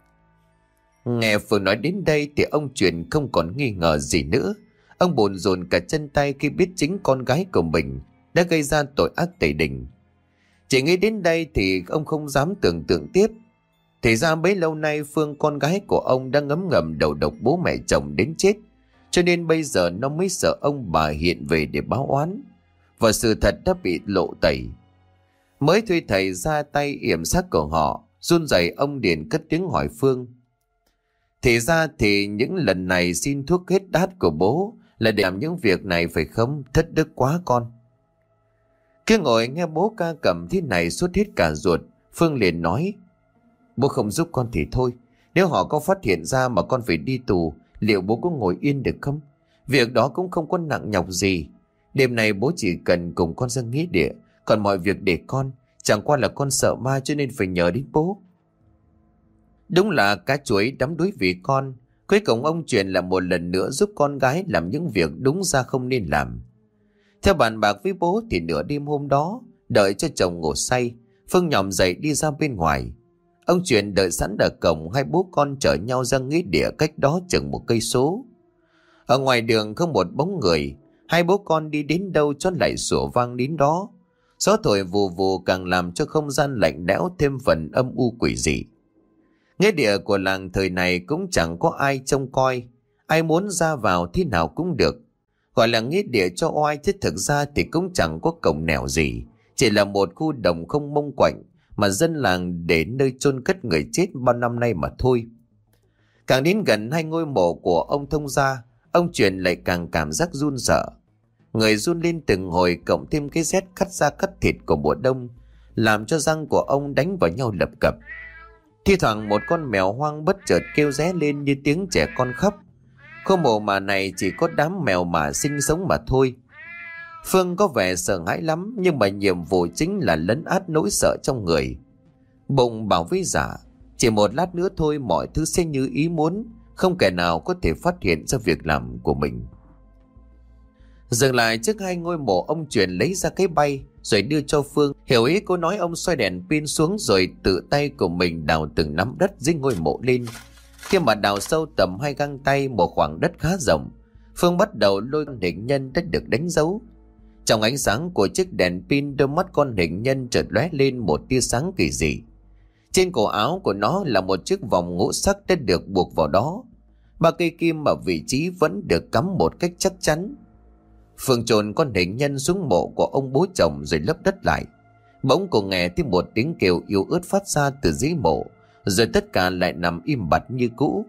Nghe Phương nói đến đây thì ông Truyền không còn nghi ngờ gì nữa. Ông bồn rồn cả chân tay khi biết chính con gái của mình đã gây ra tội ác tày đình. Chỉ nghĩ đến đây thì ông không dám tưởng tượng tiếp. Thì ra bấy lâu nay Phương, con gái của ông, đã ngấm ngầm đầu độc bố mẹ chồng đến chết, cho nên bây giờ nó mới sợ ông bà hiện về để báo oán. Và sự thật đã bị lộ tẩy. Mới thuê thầy ra tay yểm xác của họ, run rẩy ông Điền cất tiếng hỏi Phương: Thì ra thì những lần này xin thuốc hết đát của bố là để làm những việc này phải không? Thất đức quá con. Cứ ngồi nghe bố ca cầm thế này suốt hết cả ruột, Phương liền nói: Bố không giúp con thì thôi. Nếu họ có phát hiện ra mà con phải đi tù, liệu bố có ngồi yên được không? Việc đó cũng không có nặng nhọc gì. Đêm nay bố chỉ cần cùng con ra nghĩa địa, còn mọi việc để con. Chẳng qua là con sợ ma cho nên phải nhờ đến bố. Đúng là cá chuối đắm đuối vì con. Cuối cùng ông Truyền là một lần nữa giúp con gái làm những việc đúng ra không nên làm. Theo bàn bạc với bố thì nửa đêm hôm đó, đợi cho chồng ngủ say, Phương nhòm dậy đi ra bên ngoài. Ông Truyền đợi sẵn ở cổng, hai bố con chở nhau ra nghĩa địa cách đó chừng một cây số. Ở ngoài đường không một bóng người, hai bố con đi đến đâu cho lại sủa vang đến đó. Gió thổi vù vù càng làm cho không gian lạnh lẽo thêm phần âm u quỷ dị. Nghĩa địa của làng thời này cũng chẳng có ai trông coi, ai muốn ra vào thế nào cũng được. Gọi là nghĩa địa cho oai chứ thực ra thì cũng chẳng có cổng nẻo gì, chỉ là một khu đồng không mông quạnh mà dân làng để nơi chôn cất người chết bao năm nay mà thôi. Càng đến gần hai ngôi mộ của ông thông gia, ông Truyền lại càng cảm giác run sợ. Người run lên từng hồi, cộng thêm cái rét cắt da cắt thịt của mùa đông, làm cho răng của ông đánh vào nhau lập cập. Thi thoảng một con mèo hoang bất chợt kêu ré lên như tiếng trẻ con khóc. Khu mộ mà này chỉ có đám mèo mà sinh sống mà thôi. Phương có vẻ sợ hãi lắm, nhưng mà nhiệm vụ chính là lấn át nỗi sợ trong người. Bụng bảo với Dạ, chỉ một lát nữa thôi mọi thứ sẽ như ý muốn, không kẻ nào có thể phát hiện ra việc làm của mình. Dừng lại trước hai ngôi mộ, ông Truyền lấy ra cái bay rồi đưa cho Phương. Hiểu ý cô nói, ông xoay đèn pin xuống rồi tự tay của mình đào từng nắm đất dưới ngôi mộ lên. Khi mà đào sâu tầm hai găng tay một khoảng đất khá rộng, Phương bắt đầu lôi con hình nhân đã được đánh dấu. Trong ánh sáng của chiếc đèn pin, đôi mắt con hình nhân chợt lóe lên một tia sáng kỳ dị. Trên cổ áo của nó là một chiếc vòng ngũ sắc đã được buộc vào đó. Ba cây kim ở vị trí vẫn được cắm một cách chắc chắn. Phương chôn con hình nhân xuống mộ của ông bố chồng rồi lấp đất lại. Bỗng cô nghe thấy một tiếng kêu yếu ớt phát ra từ dưới mộ, rồi tất cả lại nằm im bặt như cũ.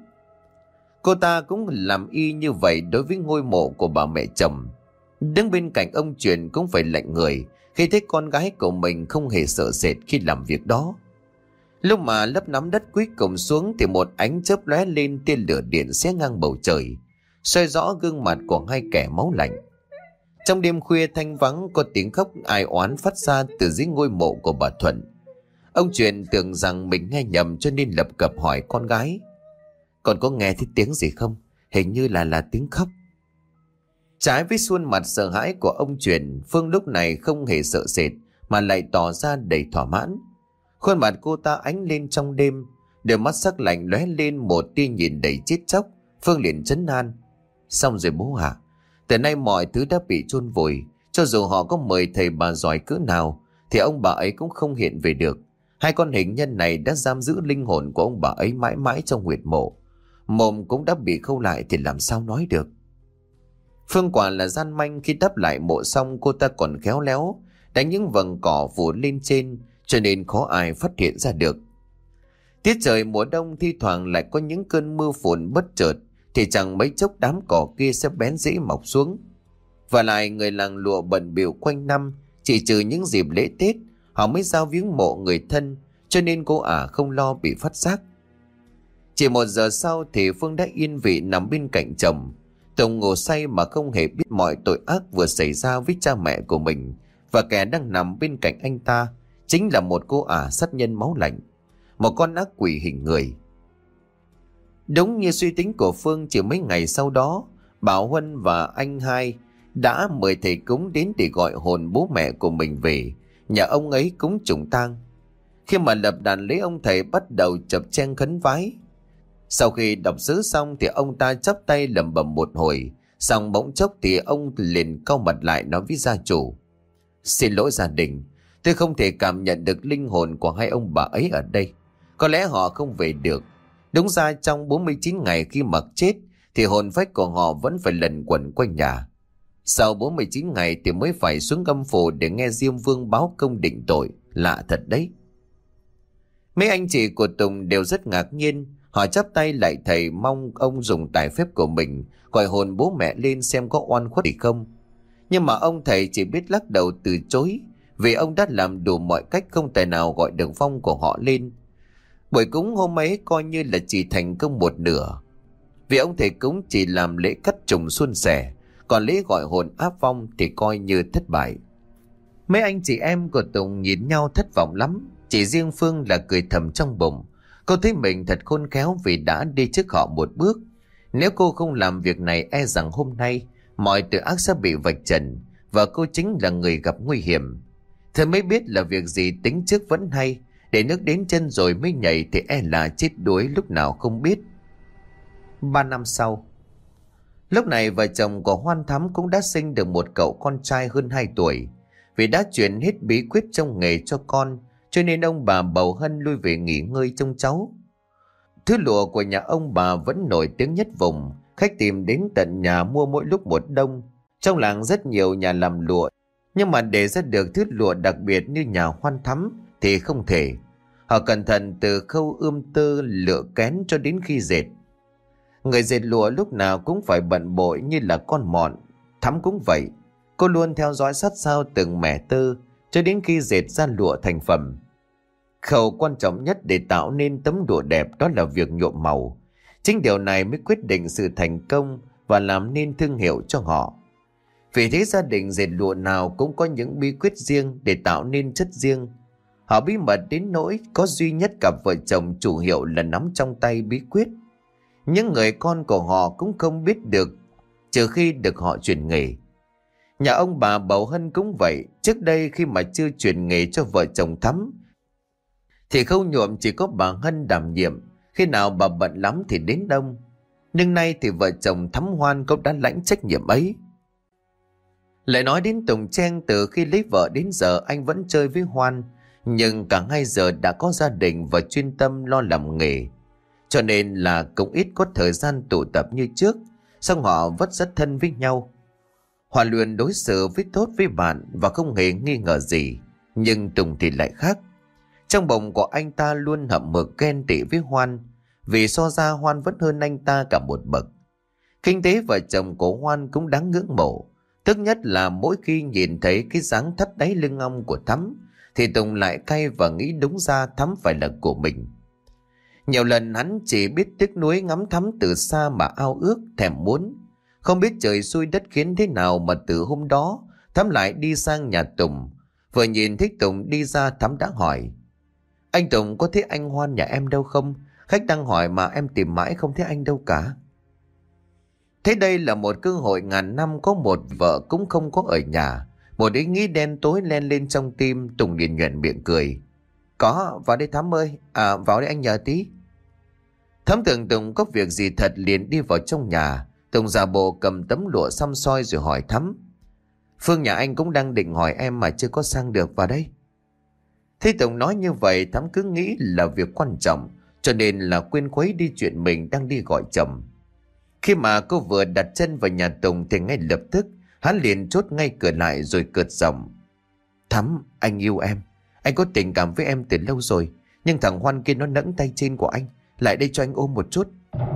Cô ta cũng làm y như vậy đối với ngôi mộ của bà mẹ chồng. Đứng bên cạnh ông Truyền cũng phải lạnh người khi thấy con gái của mình không hề sợ sệt khi làm việc đó. Lúc mà lấp nắm đất cuối cùng xuống thì một ánh chớp lóe lên, tia lửa điện xé ngang bầu trời, soi rõ gương mặt của hai kẻ máu lạnh. Trong đêm khuya thanh vắng, có tiếng khóc ai oán phát ra từ dưới ngôi mộ của bà Thuận. Ông Truyền tưởng rằng mình nghe nhầm cho nên lập cập hỏi con gái: "Con có nghe thấy tiếng gì không? Hình như là là tiếng khóc." Trái với khuôn mặt sợ hãi của ông Truyền, Phương lúc này không hề sợ sệt mà lại tỏ ra đầy thỏa mãn. Khuôn mặt cô ta ánh lên trong đêm, đôi mắt sắc lạnh lóe lên một tia nhìn đầy chết chóc. Phương liền trấn an: "Xong rồi bố ạ, từ nay mọi thứ đã bị chôn vùi. Cho dù họ có mời thầy bà giỏi cỡ nào thì ông bà ấy cũng không hiện về được. Hai con hình nhân này đã giam giữ linh hồn của ông bà ấy mãi mãi trong huyệt mộ. Mồm cũng đã bị khâu lại thì làm sao nói được." Phương quả là gian manh. Khi đắp lại mộ xong, cô ta còn khéo léo đánh những vầng cỏ phủ lên trên, cho nên khó ai phát hiện ra được. Tiết trời mùa đông thi thoảng lại có những cơn mưa phùn bất chợt, thì chẳng mấy chốc đám cỏ kia sẽ bén rễ mọc xuống. Và lại người làng lụa bận bịu quanh năm, chỉ trừ những dịp lễ Tết họ mới giao viếng mộ người thân, cho nên cô ả không lo bị phát giác. Chỉ một giờ sau thì Phương đã yên vị nằm bên cạnh chồng. Tùng ngủ say mà không hề biết mọi tội ác vừa xảy ra với cha mẹ của mình, và kẻ đang nằm bên cạnh anh ta chính là một cô ả sát nhân máu lạnh, một con ác quỷ hình người. Đúng như suy tính của Phương, chỉ mấy ngày sau đó, Bảo Huân và anh hai đã mời thầy cúng đến để gọi hồn bố mẹ của mình về nhà ông ấy cúng trùng tang. Khi mà lập đàn lễ, ông thầy bắt đầu chập cheng khấn vái. Sau khi đọc sớ xong thì ông ta chắp tay lẩm bẩm một hồi, xong bỗng chốc thì ông liền cau mặt lại nói với gia chủ: "Xin lỗi gia đình, tôi không thể cảm nhận được linh hồn của hai ông bà ấy ở đây. Có lẽ họ không về được. Đúng ra trong bốn mươi chín ngày khi mặc chết thì hồn phách của họ vẫn phải lẩn quẩn quanh nhà. Sau bốn mươi chín ngày thì mới phải xuống âm phủ để nghe Diêm Vương báo công định tội. Lạ thật đấy." Mấy anh chị của Tùng đều rất ngạc nhiên. Họ chắp tay lại thầy, mong ông dùng tài phép của mình gọi hồn bố mẹ lên xem có oan khuất gì không. Nhưng mà ông thầy chỉ biết lắc đầu từ chối, vì ông đã làm đủ mọi cách không tài nào gọi được vong của họ lên. Buổi cúng hôm ấy coi như là chỉ thành công một nửa, vì ông thầy cúng chỉ làm lễ cắt trùng suôn sẻ, còn lễ gọi hồn áp vong thì coi như thất bại. Mấy anh chị em của Tùng nhìn nhau thất vọng lắm. Chỉ riêng Phương là cười thầm trong bụng. Cô thấy mình thật khôn khéo vì đã đi trước họ một bước. Nếu cô không làm việc này, e rằng hôm nay mọi tội ác sẽ bị vạch trần, và cô chính là người gặp nguy hiểm. Thế mới biết là việc gì tính trước vẫn hay, để nước đến chân rồi mới nhảy thì e là chết đuối lúc nào không biết. Ba năm sau, lúc này vợ chồng của Hoan Thắm cũng đã sinh được một cậu con trai hơn hai tuổi. Vì đã truyền hết bí quyết trong nghề cho con, cho nên ông bà Bầu Hân lui về nghỉ ngơi trông cháu. Thứ lụa của nhà ông bà vẫn nổi tiếng nhất vùng, khách tìm đến tận nhà mua mỗi lúc một đông. Trong làng rất nhiều nhà làm lụa, nhưng mà để ra được thứ lụa đặc biệt như nhà Hoan Thắm thì không thể. Họ cẩn thận từ khâu ươm tơ, lựa kén cho đến khi dệt. Người dệt lụa lúc nào cũng phải bận bội như là con mọn. Thắm cũng vậy, cô luôn theo dõi sát sao từng mẻ tơ cho đến khi dệt ra lụa thành phẩm. Khâu quan trọng nhất để tạo nên tấm lụa đẹp đó là việc nhuộm màu. Chính điều này mới quyết định sự thành công và làm nên thương hiệu cho họ. Vì thế gia đình dệt lụa nào cũng có những bí quyết riêng để tạo nên chất riêng. Họ bí mật đến nỗi có duy nhất cặp vợ chồng chủ hiệu là nắm trong tay bí quyết. Những người con của họ cũng không biết được, trừ khi được họ truyền nghề. Nhà ông bà Bầu Hân cũng vậy. Trước đây khi mà chưa truyền nghề cho vợ chồng Thắm thì khâu nhuộm chỉ có bà Hân đảm nhiệm. Khi nào bà bận lắm thì đến đông. Nhưng nay thì vợ chồng Thắm Hoan cũng đã lãnh trách nhiệm ấy. Lại nói đến Tùng Trang, từ khi lấy vợ đến giờ anh vẫn chơi với Hoan. Nhưng cả hai giờ đã có gia đình và chuyên tâm lo làm nghề, cho nên là cũng ít có thời gian tụ tập như trước. Song họ vẫn rất thân với nhau. Hòa luôn đối xử với tốt với bạn và không hề nghi ngờ gì. Nhưng Tùng thì lại khác. Trong bụng của anh ta luôn hậm hực ghen tị với Hoan, vì so ra Hoan vẫn hơn anh ta cả một bậc. Kinh tế vợ chồng của Hoan cũng đáng ngưỡng mộ. Tức nhất là mỗi khi nhìn thấy cái dáng thắt đáy lưng ong của Thắm thì Tùng lại cay và nghĩ đúng ra Thắm phải là của mình. Nhiều lần hắn chỉ biết tiếc nuối ngắm Thắm từ xa mà ao ước thèm muốn. Không biết trời xui đất khiến thế nào mà từ hôm đó Thắm lại đi sang nhà Tùng. Vừa nhìn thấy Tùng đi ra, Thắm đã hỏi: "Anh Tùng có thấy anh Hoan nhà em đâu không? Khách đang hỏi mà em tìm mãi không thấy anh đâu cả." Thế đây là một cơ hội ngàn năm có một vợ cũng không có ở nhà. Một ý nghĩ đen tối len lên trong tim. Tùng liền nhoẻn miệng cười: "Có, vào đây Thắm ơi. À, vào đây anh nhờ tí." Thắm tưởng Tùng có việc gì thật liền đi vào trong nhà. Tùng giả bộ cầm tấm lụa xăm soi rồi hỏi Thắm: "Phương nhà anh cũng đang định hỏi em mà chưa có sang được, vào đây." Thế Tùng nói như vậy, Thắm cứ nghĩ là việc quan trọng, cho nên là quên khuấy đi chuyện mình đang đi gọi chồng. Khi mà cô vừa đặt chân vào nhà Tùng thì ngay lập tức hắn liền chốt ngay cửa lại rồi cợt giọng: "Thắm, anh yêu em. Anh có tình cảm với em từ lâu rồi. Nhưng thằng Hoan kia nó nẫng tay trên của anh. Lại đây cho anh ôm một chút."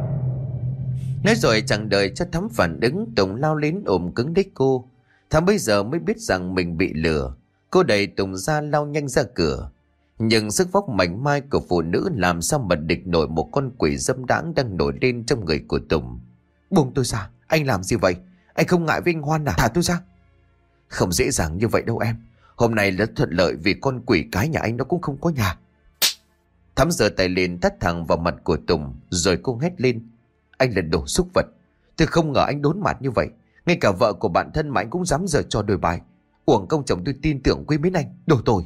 Nói rồi chẳng đợi cho Thắm phản ứng, Tùng lao đến ôm cứng đích cô. Thắm bây giờ mới biết rằng mình bị lừa. Cô đẩy Tùng ra lao nhanh ra cửa. Nhưng sức vóc mảnh mai của phụ nữ làm sao mà địch nổi một con quỷ dâm đãng đang nổi lên trong người của Tùng. "Buông tôi ra, anh làm gì vậy? Anh không ngại với anh Hoan à? Thả tôi ra." "Không dễ dàng như vậy đâu em. Hôm nay rất thuận lợi vì con quỷ cái nhà anh nó cũng không có nhà." Thắm giơ tay lên tát thẳng vào mặt của Tùng, rồi cô hét lên: "Anh là đồ xúc vật. Tôi không ngờ anh đốn mặt như vậy. Ngay cả vợ của bạn thân mà anh cũng dám giở trò đồi bại. Uổng công chồng tôi tin tưởng quý mến anh, đồ tồi."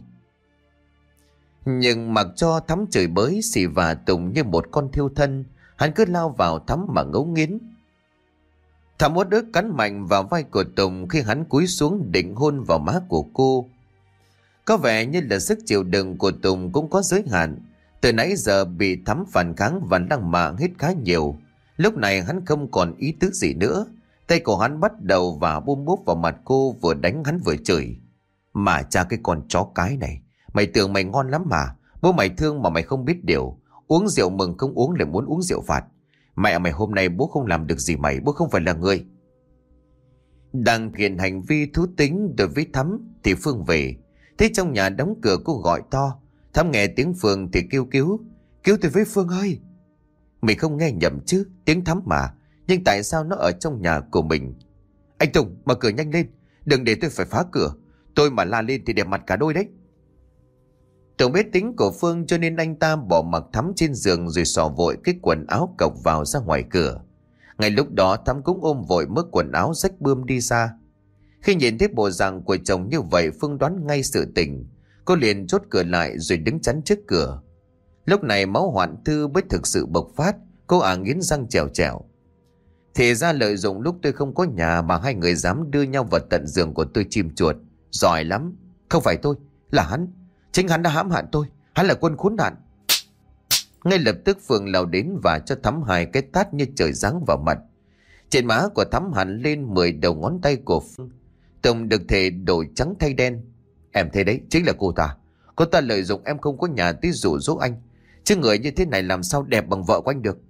Nhưng mặc cho Thắm chửi bới xì và Tùng như một con thiêu thân, hắn cứ lao vào Thắm mà ngấu nghiến. Thắm uất ức cắn mạnh vào vai của Tùng khi hắn cúi xuống định hôn vào má của cô. Có vẻ như là sức chịu đựng của Tùng cũng có giới hạn. Từ nãy giờ bị Thắm phản kháng và lăng mạ hết khá nhiều. Lúc này hắn không còn ý tứ gì nữa. Tay của hắn bắt đầu và bôm bốp vào mặt cô, vừa đánh hắn vừa chửi: "Mà cha cái con chó cái này, mày tưởng mày ngon lắm mà. Bố mày thương mà mày không biết điều. Uống rượu mừng không uống lại muốn uống rượu phạt. Mẹ mày hôm nay bố không làm được gì mày, bố không phải là người." Đang hiện hành vi thú tính đối với Thắm thì Phương về. Thế trong nhà đóng cửa, cô gọi to. Thắm nghe tiếng Phương thì kêu cứu: "Cứu tôi với Phương ơi!" Mình không nghe nhầm chứ, tiếng Thắm mà. Nhưng tại sao nó ở trong nhà của mình? "Anh Tùng, mở cửa nhanh lên. Đừng để tôi phải phá cửa. Tôi mà la lên thì đẹp mặt cả đôi đấy." Tùng biết tính của Phương cho nên anh ta bỏ mặc Thắm trên giường rồi xỏ vội cái quần áo cộc vào ra ngoài cửa. Ngay lúc đó Thắm cũng ôm vội mớ quần áo rách bươm đi ra. Khi nhìn thấy bộ dạng của chồng như vậy, Phương đoán ngay sự tình. Cô liền chốt cửa lại rồi đứng chắn trước cửa. Lúc này máu hoạn thư mới thực sự bộc phát. Cô ả nghiến răng trèo trèo: "Thì ra lợi dụng lúc tôi không có nhà mà hai người dám đưa nhau vào tận giường của tôi chim chuột. Giỏi lắm. Không phải tôi, là hắn. Chính hắn đã hãm hại tôi. Hắn là quân khốn nạn. Ngay lập tức Phương lao đến và cho Thắm hai cái tát như trời giáng vào mặt. Trên má của Thắm hẳn lên mười đầu ngón tay của Phương. Tùng được thể đổi trắng thay đen. Em thấy đấy, chính là cô ta. Cô ta lợi dụng em không có nhà tí dụ dỗ anh. Chứ người như thế này làm sao đẹp bằng vợ của anh được.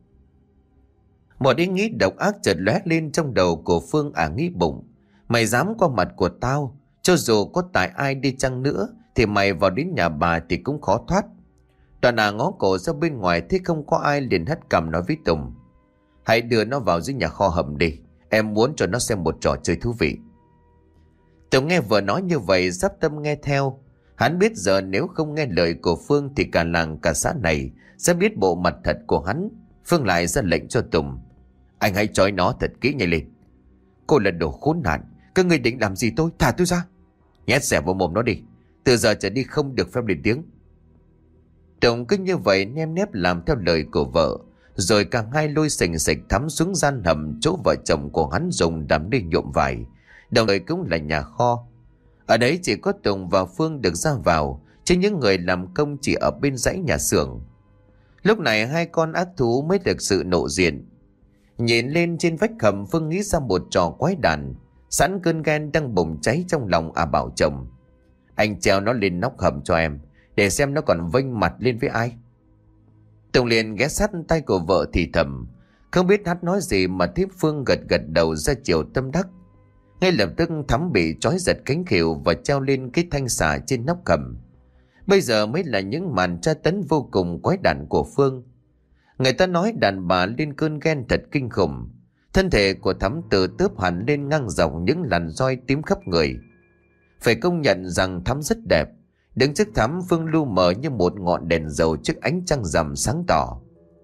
Một ý nghĩ độc ác chợt lóe lên trong đầu của Phương. À, nghĩ bụng, mày dám qua mặt của tao, cho dù có tại ai đi chăng nữa thì mày vào đến nhà bà thì cũng khó thoát. Đoàn à ngó cổ ra bên ngoài thấy không có ai, liền hất cằm nói với Tùng: Hãy đưa nó vào dưới nhà kho hầm đi. Em muốn cho nó xem một trò chơi thú vị. Tùng nghe vừa nói như vậy dắp tâm nghe theo. Hắn biết giờ nếu không nghe lời của Phương thì cả làng cả xã này sẽ biết bộ mặt thật của hắn. Phương lại ra lệnh cho Tùng: Anh hãy trói nó thật kỹ, nhanh lên. Cô là đồ khốn nạn. Các ngươi định làm gì tôi? Thả tôi ra. Nhét xẻ vào mồm nó đi. Từ giờ trở đi không được phép lên tiếng. Tùng cứ như vậy nêm nếp làm theo lời của vợ. Rồi cả hai lôi sình sịch Thắm xuống gian hầm chỗ vợ chồng của hắn dùng đắm đi nhuộm vải, đồng thời cũng là nhà kho. Ở đấy chỉ có Tùng và Phương được ra vào, chứ những người làm công chỉ ở bên dãy nhà xưởng. Lúc này hai con ác thú mới thực sự lộ diện. Nhìn lên trên vách hầm, Phương nghĩ ra một trò quái đản. Sẵn cơn ghen đang bùng cháy trong lòng, à bảo chồng: Anh treo nó lên nóc hầm cho em, để xem nó còn vênh mặt lên với ai. Tùng liền ghé sát tay của vợ thì thầm. Không biết hát nói gì mà thấy Phương gật gật đầu ra chiều tâm đắc. Ngay lập tức Thắm bị trói giật cánh khuỷu và treo lên cái thanh xà trên nóc hầm. Bây giờ mới là những màn tra tấn vô cùng quái đản của Phương. Người ta nói đàn bà lên cơn ghen thật kinh khủng. Thân thể của Thắm từ tớp hẳn lên ngang dọc những làn roi tím khắp người. Phải công nhận rằng Thắm rất đẹp. Đứng trước Thắm, Phương lu mờ như một ngọn đèn dầu trước ánh trăng rằm sáng tỏ.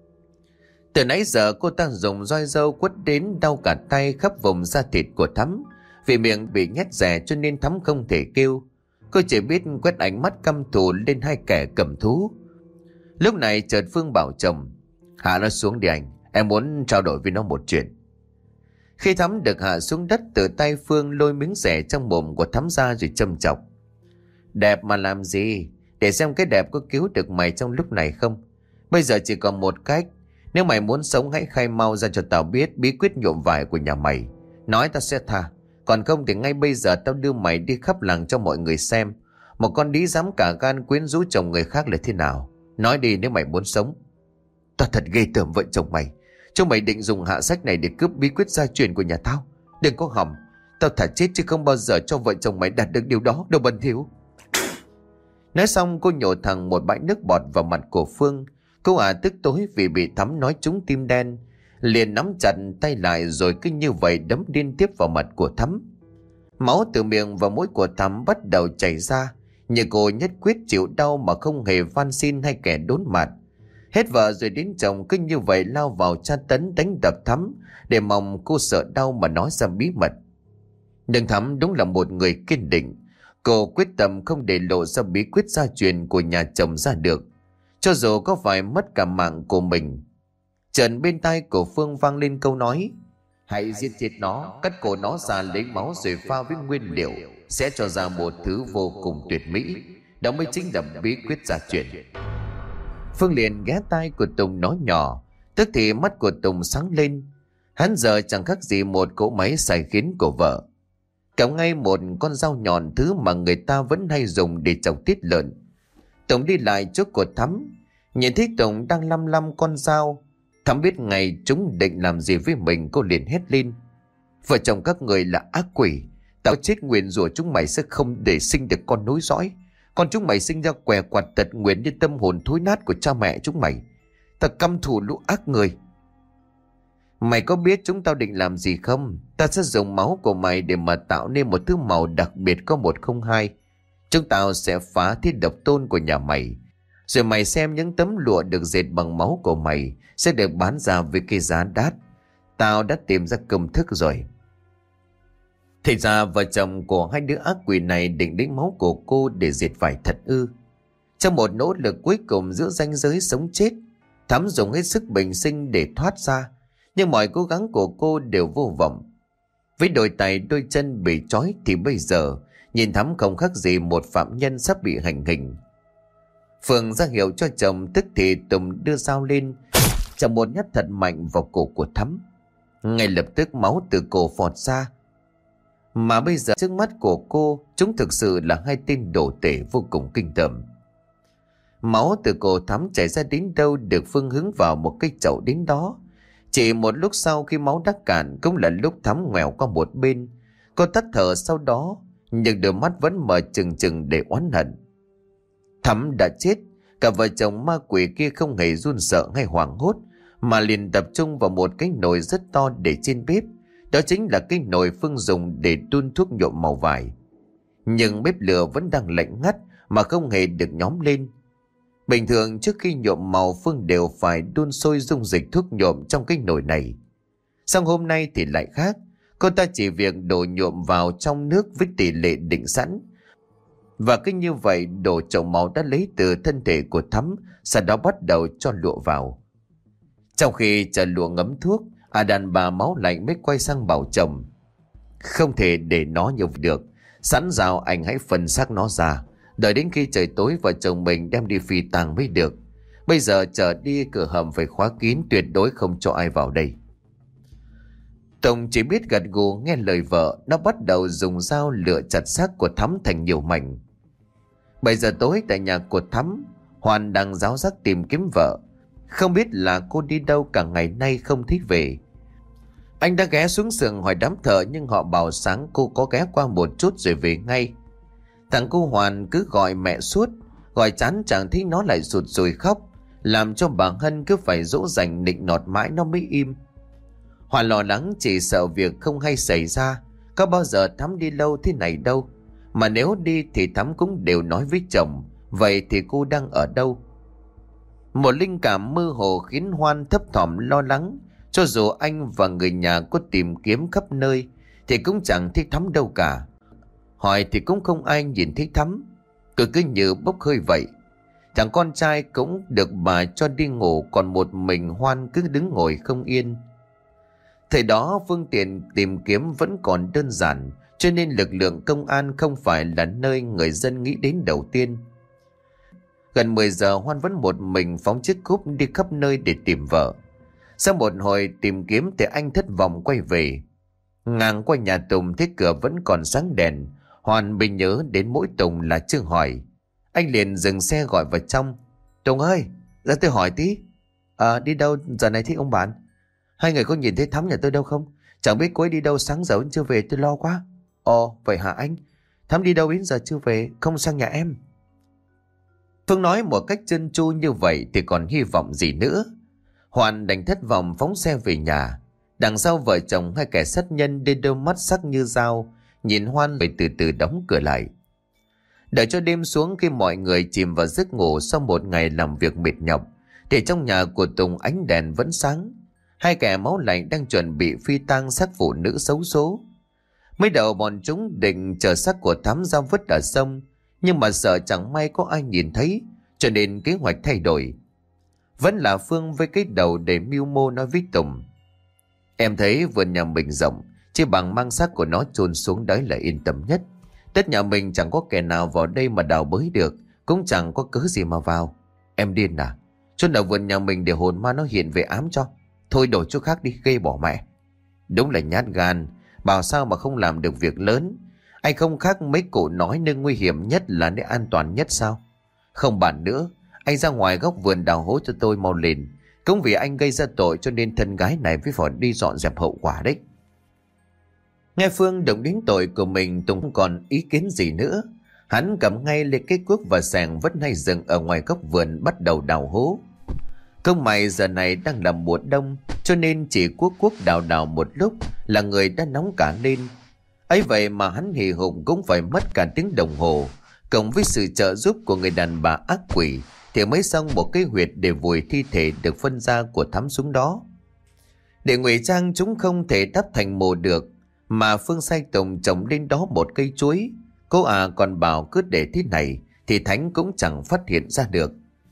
Từ nãy giờ cô ta dùng roi râu quất đến đau cả tay khắp vùng da thịt của Thắm. Vì miệng bị nhét rẻ cho nên Thắm không thể kêu. Cô chỉ biết quét ánh mắt căm thù lên hai kẻ cầm thú. Lúc này chợt Phương bảo chồng: Hạ nó xuống đi anh, em muốn trao đổi với nó một chuyện. Khi Thắm được hạ xuống đất, từ tay Phương lôi miếng rẻ trong mồm của Thắm ra rồi châm chọc: Đẹp mà làm gì? Để xem cái đẹp có cứu được mày trong lúc này không. Bây giờ chỉ còn một cách. Nếu mày muốn sống hãy khai mau ra cho tao biết bí quyết nhuộm vải của nhà mày. Nói tao sẽ tha. Còn không thì ngay bây giờ tao đưa mày đi khắp làng cho mọi người xem một con đĩ dám cả gan quyến rũ chồng người khác là thế nào. Nói đi nếu mày muốn sống. Tao thật ghê tởm vợ chồng mày. Chúng mày định dùng hạ sách này để cướp bí quyết gia truyền của nhà tao. Đừng có hỏng. Tao thà chết chứ không bao giờ cho vợ chồng mày đạt được điều đó. Đồ bẩn thỉu. Nói xong cô nhổ thẳng một bãi nước bọt vào mặt của Phương. Cô à tức tối vì bị Thắm nói trúng tim đen, liền nắm chặt tay lại rồi cứ như vậy đấm liên tiếp vào mặt của Thắm. Máu từ miệng và mũi của Thắm bắt đầu chảy ra, như cô nhất quyết chịu đau mà không hề van xin hay kẻ đốn mặt. Hết vợ rồi đến chồng cứ như vậy lao vào tra tấn đánh đập Thắm để mong cô sợ đau mà nói ra bí mật. Nhưng Thắm đúng là một người kiên định. Cô quyết tâm không để lộ ra bí quyết gia truyền của nhà chồng ra được, cho dù có phải mất cả mạng của mình. Chợt bên tai của Phương vang lên câu nói: Hãy giết chết nó, cắt cổ nó ra lấy máu rồi pha với nguyên liệu, sẽ cho ra một thứ vô cùng tuyệt mỹ. Đó mới chính là bí quyết gia truyền. Phương liền ghé tai của Tùng nói nhỏ. Tức thì mắt của Tùng sáng lên. Hắn giờ chẳng khác gì một cỗ máy xay khiến của vợ. Cầm ngay một con dao nhọn, thứ mà người ta vẫn hay dùng để chọc tiết lợn. Tùng đi lại trước của Thắm, nhìn thấy Tùng đang lăm lăm con dao. Thắm biết ngày chúng định làm gì với mình, cô liền hét lên: Vợ chồng các người là ác quỷ. Tao chết nguyền rủa chúng mày sẽ không để sinh được con nối dõi. Con chúng mày sinh ra què quặt tật nguyền như tâm hồn thối nát của cha mẹ chúng mày. Ta căm thù lũ ác người. Mày có biết chúng tao định làm gì không? Ta sẽ dùng máu của mày để mà tạo nên một thứ màu đặc biệt có một không hai. Chúng tao sẽ phá thiết độc tôn của nhà mày. Rồi mày xem những tấm lụa được dệt bằng máu của mày sẽ được bán ra với cái giá đắt. Tao đã tìm ra công thức rồi. Thì ra vợ chồng của hai đứa ác quỷ này định lấy máu của cô để dệt vải thật ư? Trong một nỗ lực cuối cùng giữa ranh giới sống chết, Thắm dùng hết sức bình sinh để thoát ra. Nhưng mọi cố gắng của cô đều vô vọng. Với đôi tay đôi chân bị trói thì bây giờ nhìn Thắm không khác gì một phạm nhân sắp bị hành hình. Phương ra hiệu cho chồng, tức thì Tùng đưa dao lên, chồng một nhát thật mạnh vào cổ của Thắm. Ngay lập tức máu từ cổ phọt ra. Mà bây giờ trước mắt của cô, chúng thực sự là hai tên đồ tể vô cùng kinh tởm. Máu từ cổ Thắm chảy ra đến đâu được Phương hướng vào một cái chậu đến đó. Chỉ một lúc sau khi máu đã cạn cũng là lúc Thắm ngoèo qua một bên. Cô tắt thở sau đó, nhưng đôi mắt vẫn mở trừng trừng để oán hận. Thắm đã chết, cả vợ chồng ma quỷ kia không hề run sợ hay hoảng hốt, mà liền tập trung vào một cái nồi rất to để trên bếp. Đó chính là cái nồi Phương dùng để đun thuốc nhuộm màu vải. Nhưng bếp lửa vẫn đang lạnh ngắt mà không hề được nhóm lên. Bình thường trước khi nhuộm màu, Phương đều phải đun sôi dung dịch thuốc nhuộm trong cái nồi này. Song hôm nay thì lại khác. Cô ta chỉ việc đổ nhuộm vào trong nước với tỷ lệ định sẵn. Và cứ như vậy đổ chậu máu đã lấy từ thân thể của Thắm, sau đó bắt đầu cho lụa vào. Trong khi chờ lụa ngấm thuốc, à đàn bà máu lạnh mới quay sang bảo chồng: không thể để nó như được. Sẵn dao anh hãy phân xác nó ra. Đợi đến khi trời tối vợ chồng mình đem đi phi tang mới được. Bây giờ chờ đi cửa hầm phải khóa kín, tuyệt đối không cho ai vào đây. Tùng chỉ biết gật gù nghe lời vợ. Nó bắt đầu dùng dao lựa chặt xác của Thắm thành nhiều mảnh. Bảy giờ tối tại nhà của Thắm, Hoàn đang ráo rác tìm kiếm vợ. Không biết là cô đi đâu cả ngày nay không thấy về. Anh đã ghé xuống xưởng hỏi đám thợ, nhưng họ bảo sáng cô có ghé qua một chút rồi về ngay. Thằng cu Hoàn cứ gọi mẹ suốt, gọi chán chẳng thấy nó lại sụt sùi khóc, làm cho bà Hân cứ phải dỗ dành nịnh nọt mãi nó mới im. Hoàn lo lắng chỉ sợ việc không hay xảy ra. Có bao giờ Thắm đi lâu thế này đâu. Mà nếu đi thì Thắm cũng đều nói với chồng. Vậy thì cô đang ở đâu? Một linh cảm mơ hồ khiến Hoan thấp thỏm lo lắng. Cho dù anh và người nhà có tìm kiếm khắp nơi thì cũng chẳng thấy Thắm đâu cả. Hỏi thì cũng không ai nhìn thấy Thắm. Cứ cứ như bốc hơi vậy. Thằng con trai cũng được bà cho đi ngủ, còn một mình Hoan cứ đứng ngồi không yên. Thời đó phương tiện tìm kiếm vẫn còn đơn giản, cho nên lực lượng công an không phải là nơi người dân nghĩ đến đầu tiên. Gần mười giờ Hoan vẫn một mình phóng chiếc cúp đi khắp nơi để tìm vợ. Sau một hồi tìm kiếm thì anh thất vọng quay về. Ngang qua nhà Tùng thấy cửa vẫn còn sáng đèn. Hoan bình nhớ đến mỗi Tùng là chưa hỏi. Anh liền dừng xe gọi vào trong: Tùng ơi, ra tôi hỏi tí. À, đi đâu giờ này thế ông bạn? Hai người có nhìn thấy Thắm nhà tôi đâu không? Chẳng biết cô ấy đi đâu, sáng giờ vẫn chưa về, tôi lo quá. Ồ, vậy hả anh? Thắm đi đâu đến giờ chưa về, không sang nhà em? Phương nói một cách trơn tru như vậy thì còn hy vọng gì nữa. Hoàn đành thất vọng phóng xe về nhà. Đằng sau vợ chồng hai kẻ sát nhân đưa đôi mắt sắc như dao nhìn Hoan rồi từ từ đóng cửa lại. Đợi cho đêm xuống, khi mọi người chìm vào giấc ngủ sau một ngày làm việc mệt nhọc, thì trong nhà của Tùng ánh đèn vẫn sáng. Hai kẻ máu lạnh đang chuẩn bị phi tang xác phụ nữ xấu số. Mới đầu bọn chúng định chờ xác của Thắm ra vứt ở sông, nhưng mà sợ chẳng may có ai nhìn thấy, cho nên kế hoạch thay đổi. Vẫn là Phương với cái đầu để mưu mô nói với Tùng: Em thấy vườn nhà mình rộng, chỉ bằng mang xác của nó chôn xuống đấy là yên tâm nhất. Đất nhà mình chẳng có kẻ nào vào đây mà đào bới được, cũng chẳng có cớ gì mà vào. Em điên à? Chôn ở vườn nhà mình để hồn ma nó hiện về ám cho. Thôi đổi chỗ khác đi, ghê bỏ mẹ. Đúng là nhát gan, bảo sao mà không làm được việc lớn. Anh không khác mấy cụ nói nơi nguy hiểm nhất là nơi an toàn nhất sao? Không bàn nữa, anh ra ngoài góc vườn đào hố cho tôi mau lên. Cũng vì anh gây ra tội cho nên thân gái này phải phải đi dọn dẹp hậu quả đấy. Nghe Phương động đến tội của mình, Tùng không còn ý kiến gì nữa. Hắn cầm ngay lấy cái cuốc và xẻng vẫn hay dừng ở ngoài góc vườn bắt đầu đào hố. Công mày giờ này đang là mùa đông, cho nên chỉ cuốc cuốc đào đào một lúc là người đã nóng cả lên. Ấy vậy mà hắn hì hục cũng phải mất cả tiếng đồng hồ, cộng với sự trợ giúp của người đàn bà ác quỷ thì mới xong một cái huyệt để vùi thi thể được phân ra của Thắm xuống đó. Để ngụy trang chúng không thể đắp thành mồ được, mà Phương sai Tùng trồng lên đó một cây chuối. Cô à còn bảo cứ để thế này thì Thánh cũng chẳng phát hiện ra được.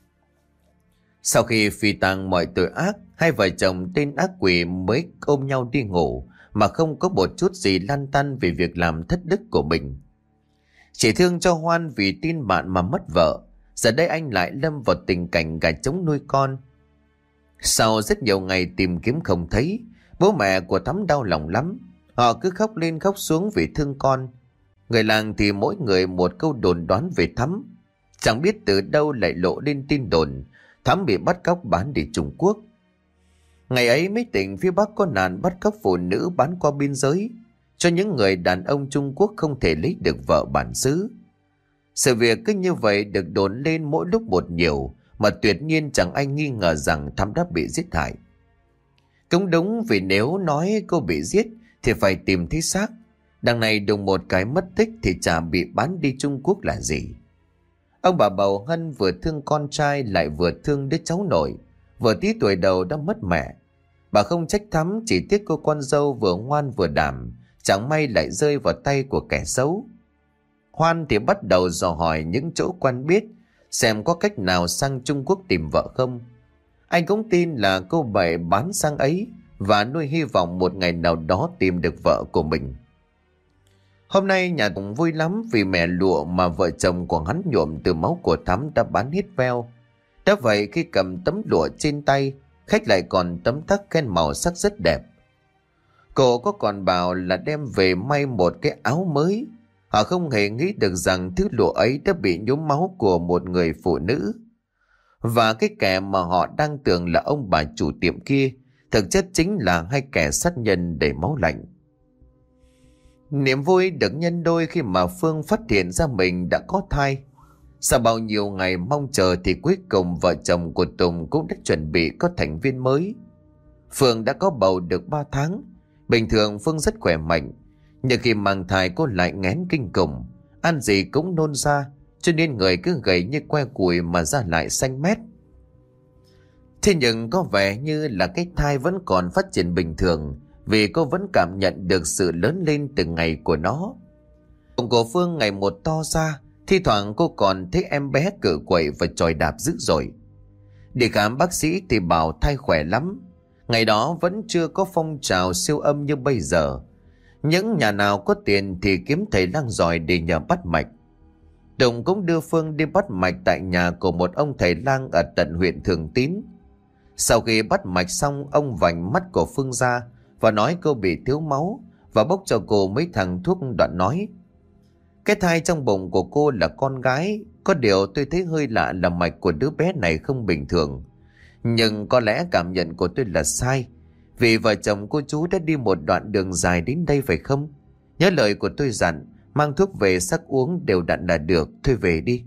Sau khi phi tang mọi tội ác, hai vợ chồng tên ác quỷ mới ôm nhau đi ngủ mà không có một chút gì lăn tăn về việc làm thất đức của mình. Chỉ thương cho Hoan vì tin bạn mà mất vợ. Giờ đây anh lại lâm vào tình cảnh gà trống nuôi con. Sau rất nhiều ngày tìm kiếm không thấy, bố mẹ của Thắm đau lòng lắm. Họ cứ khóc lên khóc xuống vì thương con. Người làng thì mỗi người một câu đồn đoán về Thắm. Chẳng biết từ đâu lại lộ lên tin đồn Thắm bị bắt cóc bán đi Trung Quốc. Ngày ấy mấy tỉnh phía Bắc có nạn bắt cóc phụ nữ bán qua biên giới, cho những người đàn ông Trung Quốc không thể lấy được vợ bản xứ. Sự việc cứ như vậy được đồn lên mỗi lúc một nhiều, mà tuyệt nhiên chẳng ai nghi ngờ rằng Thắm đã bị giết hại. Cũng đúng, vì nếu nói cô bị giết thì phải tìm thấy xác. Đằng này đùng một cái mất tích thì chả bị bán đi Trung Quốc là gì. Ông bà bầu Hân vừa thương con trai lại vừa thương đứa cháu nội, vừa tí tuổi đầu đã mất mẹ. Bà không trách Thắm, chỉ tiếc cô con dâu vừa ngoan vừa đảm, chẳng may lại rơi vào tay của kẻ xấu. Hoan thì bắt đầu dò hỏi những chỗ quen biết, xem có cách nào sang Trung Quốc tìm vợ không. Anh cũng tin là cô bảy bán sang ấy và nuôi hy vọng một ngày nào đó tìm được vợ của mình. Hôm nay nhà cũng vui lắm vì mẻ lụa mà vợ chồng của hắn nhuộm từ máu của Thắm đã bán hết veo. Đã vậy khi cầm tấm lụa trên tay, khách lại còn tấm tắc khen màu sắc rất đẹp. Cô có còn bảo là đem về may một cái áo mới. Họ không hề nghĩ được rằng thứ lụa ấy đã bị nhuốm máu của một người phụ nữ. Và cái kẻ mà họ đang tưởng là ông bà chủ tiệm kia, thực chất chính là hai kẻ sát nhân đầy máu lạnh. Niềm vui được nhân đôi khi mà Phương phát hiện ra mình đã có thai. Sau bao nhiêu ngày mong chờ thì cuối cùng vợ chồng của Tùng cũng đã chuẩn bị có thành viên mới. Phương đã có bầu được ba tháng. Bình thường Phương rất khỏe mạnh, nhưng khi mang thai cô lại nghén kinh khủng, ăn gì cũng nôn ra, cho nên người cứ gầy như que củi mà da lại xanh mét. Thế nhưng có vẻ như là cái thai vẫn còn phát triển bình thường, vì cô vẫn cảm nhận được sự lớn lên từng ngày của nó. Bụng của Phương ngày một to ra, thi thoảng cô còn thấy em bé cựa quậy và chòi đạp dữ dội. Đi khám bác sĩ thì bảo thai khỏe lắm. Ngày đó vẫn chưa có phong trào siêu âm như bây giờ. Những nhà nào có tiền thì kiếm thầy lang giỏi để nhờ bắt mạch. Tùng cũng đưa Phương đi bắt mạch tại nhà của một ông thầy lang ở tận huyện Thường Tín. Sau khi bắt mạch xong, ông vành mắt của Phương ra và nói cô bị thiếu máu, và bốc cho cô mấy thằng thuốc, đoạn nói: cái thai trong bụng của cô là con gái, có điều tôi thấy hơi lạ là mạch của đứa bé này không bình thường. Nhưng có lẽ cảm nhận của tôi là sai, vì vợ chồng cô chú đã đi một đoạn đường dài đến đây phải không? Nhớ lời của tôi dặn, mang thuốc về sắc uống đều đặn là được, thôi về đi.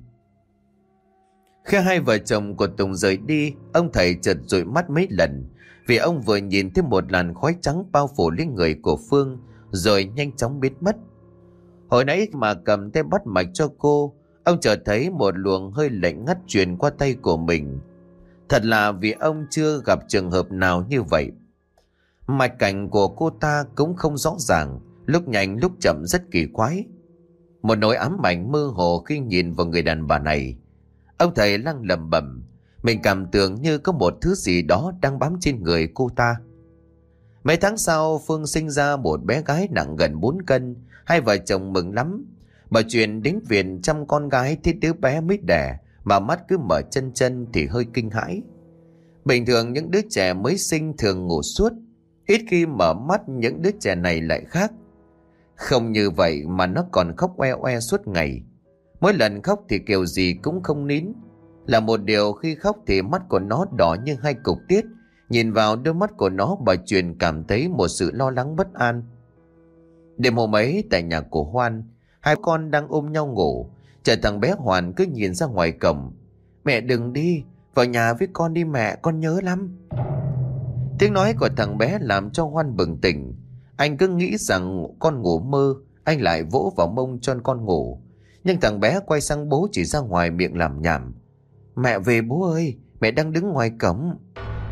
Khi hai vợ chồng của Tùng rời đi, ông thầy chợt dụi mắt mấy lần, vì ông vừa nhìn thấy một làn khói trắng bao phủ lên người của Phương, rồi nhanh chóng biến mất. Hồi nãy mà cầm tay bắt mạch cho cô, ông chợt thấy một luồng hơi lạnh ngắt truyền qua tay của mình. Thật là vì ông chưa gặp trường hợp nào như vậy. Mạch cảnh của cô ta cũng không rõ ràng, lúc nhanh lúc chậm rất kỳ quái. Một nỗi ám ảnh mơ hồ khi nhìn vào người đàn bà này. Ông thầy lăng lẩm bẩm, mình cảm tưởng như có một thứ gì đó đang bám trên người cô ta. Mấy tháng sau, Phương sinh ra một bé gái nặng gần bốn cân. Hai vợ chồng mừng lắm. Bà chuyện đến viện chăm con gái thấy đứa bé mới đẻ mà mắt cứ mở chân chân thì hơi kinh hãi. Bình thường những đứa trẻ mới sinh thường ngủ suốt, ít khi mở mắt, những đứa trẻ này lại khác. Không như vậy mà nó còn khóc oe oe suốt ngày. Mỗi lần khóc thì kiểu gì cũng không nín. Là một điều khi khóc thì mắt của nó đỏ như hai cục tiết. Nhìn vào đôi mắt của nó, bà Truyền cảm thấy một sự lo lắng bất an. Đêm hôm ấy tại nhà của Hoan, hai con đang ôm nhau ngủ. Chợt thằng bé Hoàn cứ nhìn ra ngoài cổng. Mẹ đừng đi, vào nhà với con đi mẹ, con nhớ lắm. Tiếng nói của thằng bé làm cho Hoan bừng tỉnh. Anh cứ nghĩ rằng con ngủ mơ, anh lại vỗ vào mông cho con ngủ. Nhưng thằng bé quay sang bố chỉ ra ngoài miệng làm nhảm. Mẹ về bố ơi, mẹ đang đứng ngoài cổng.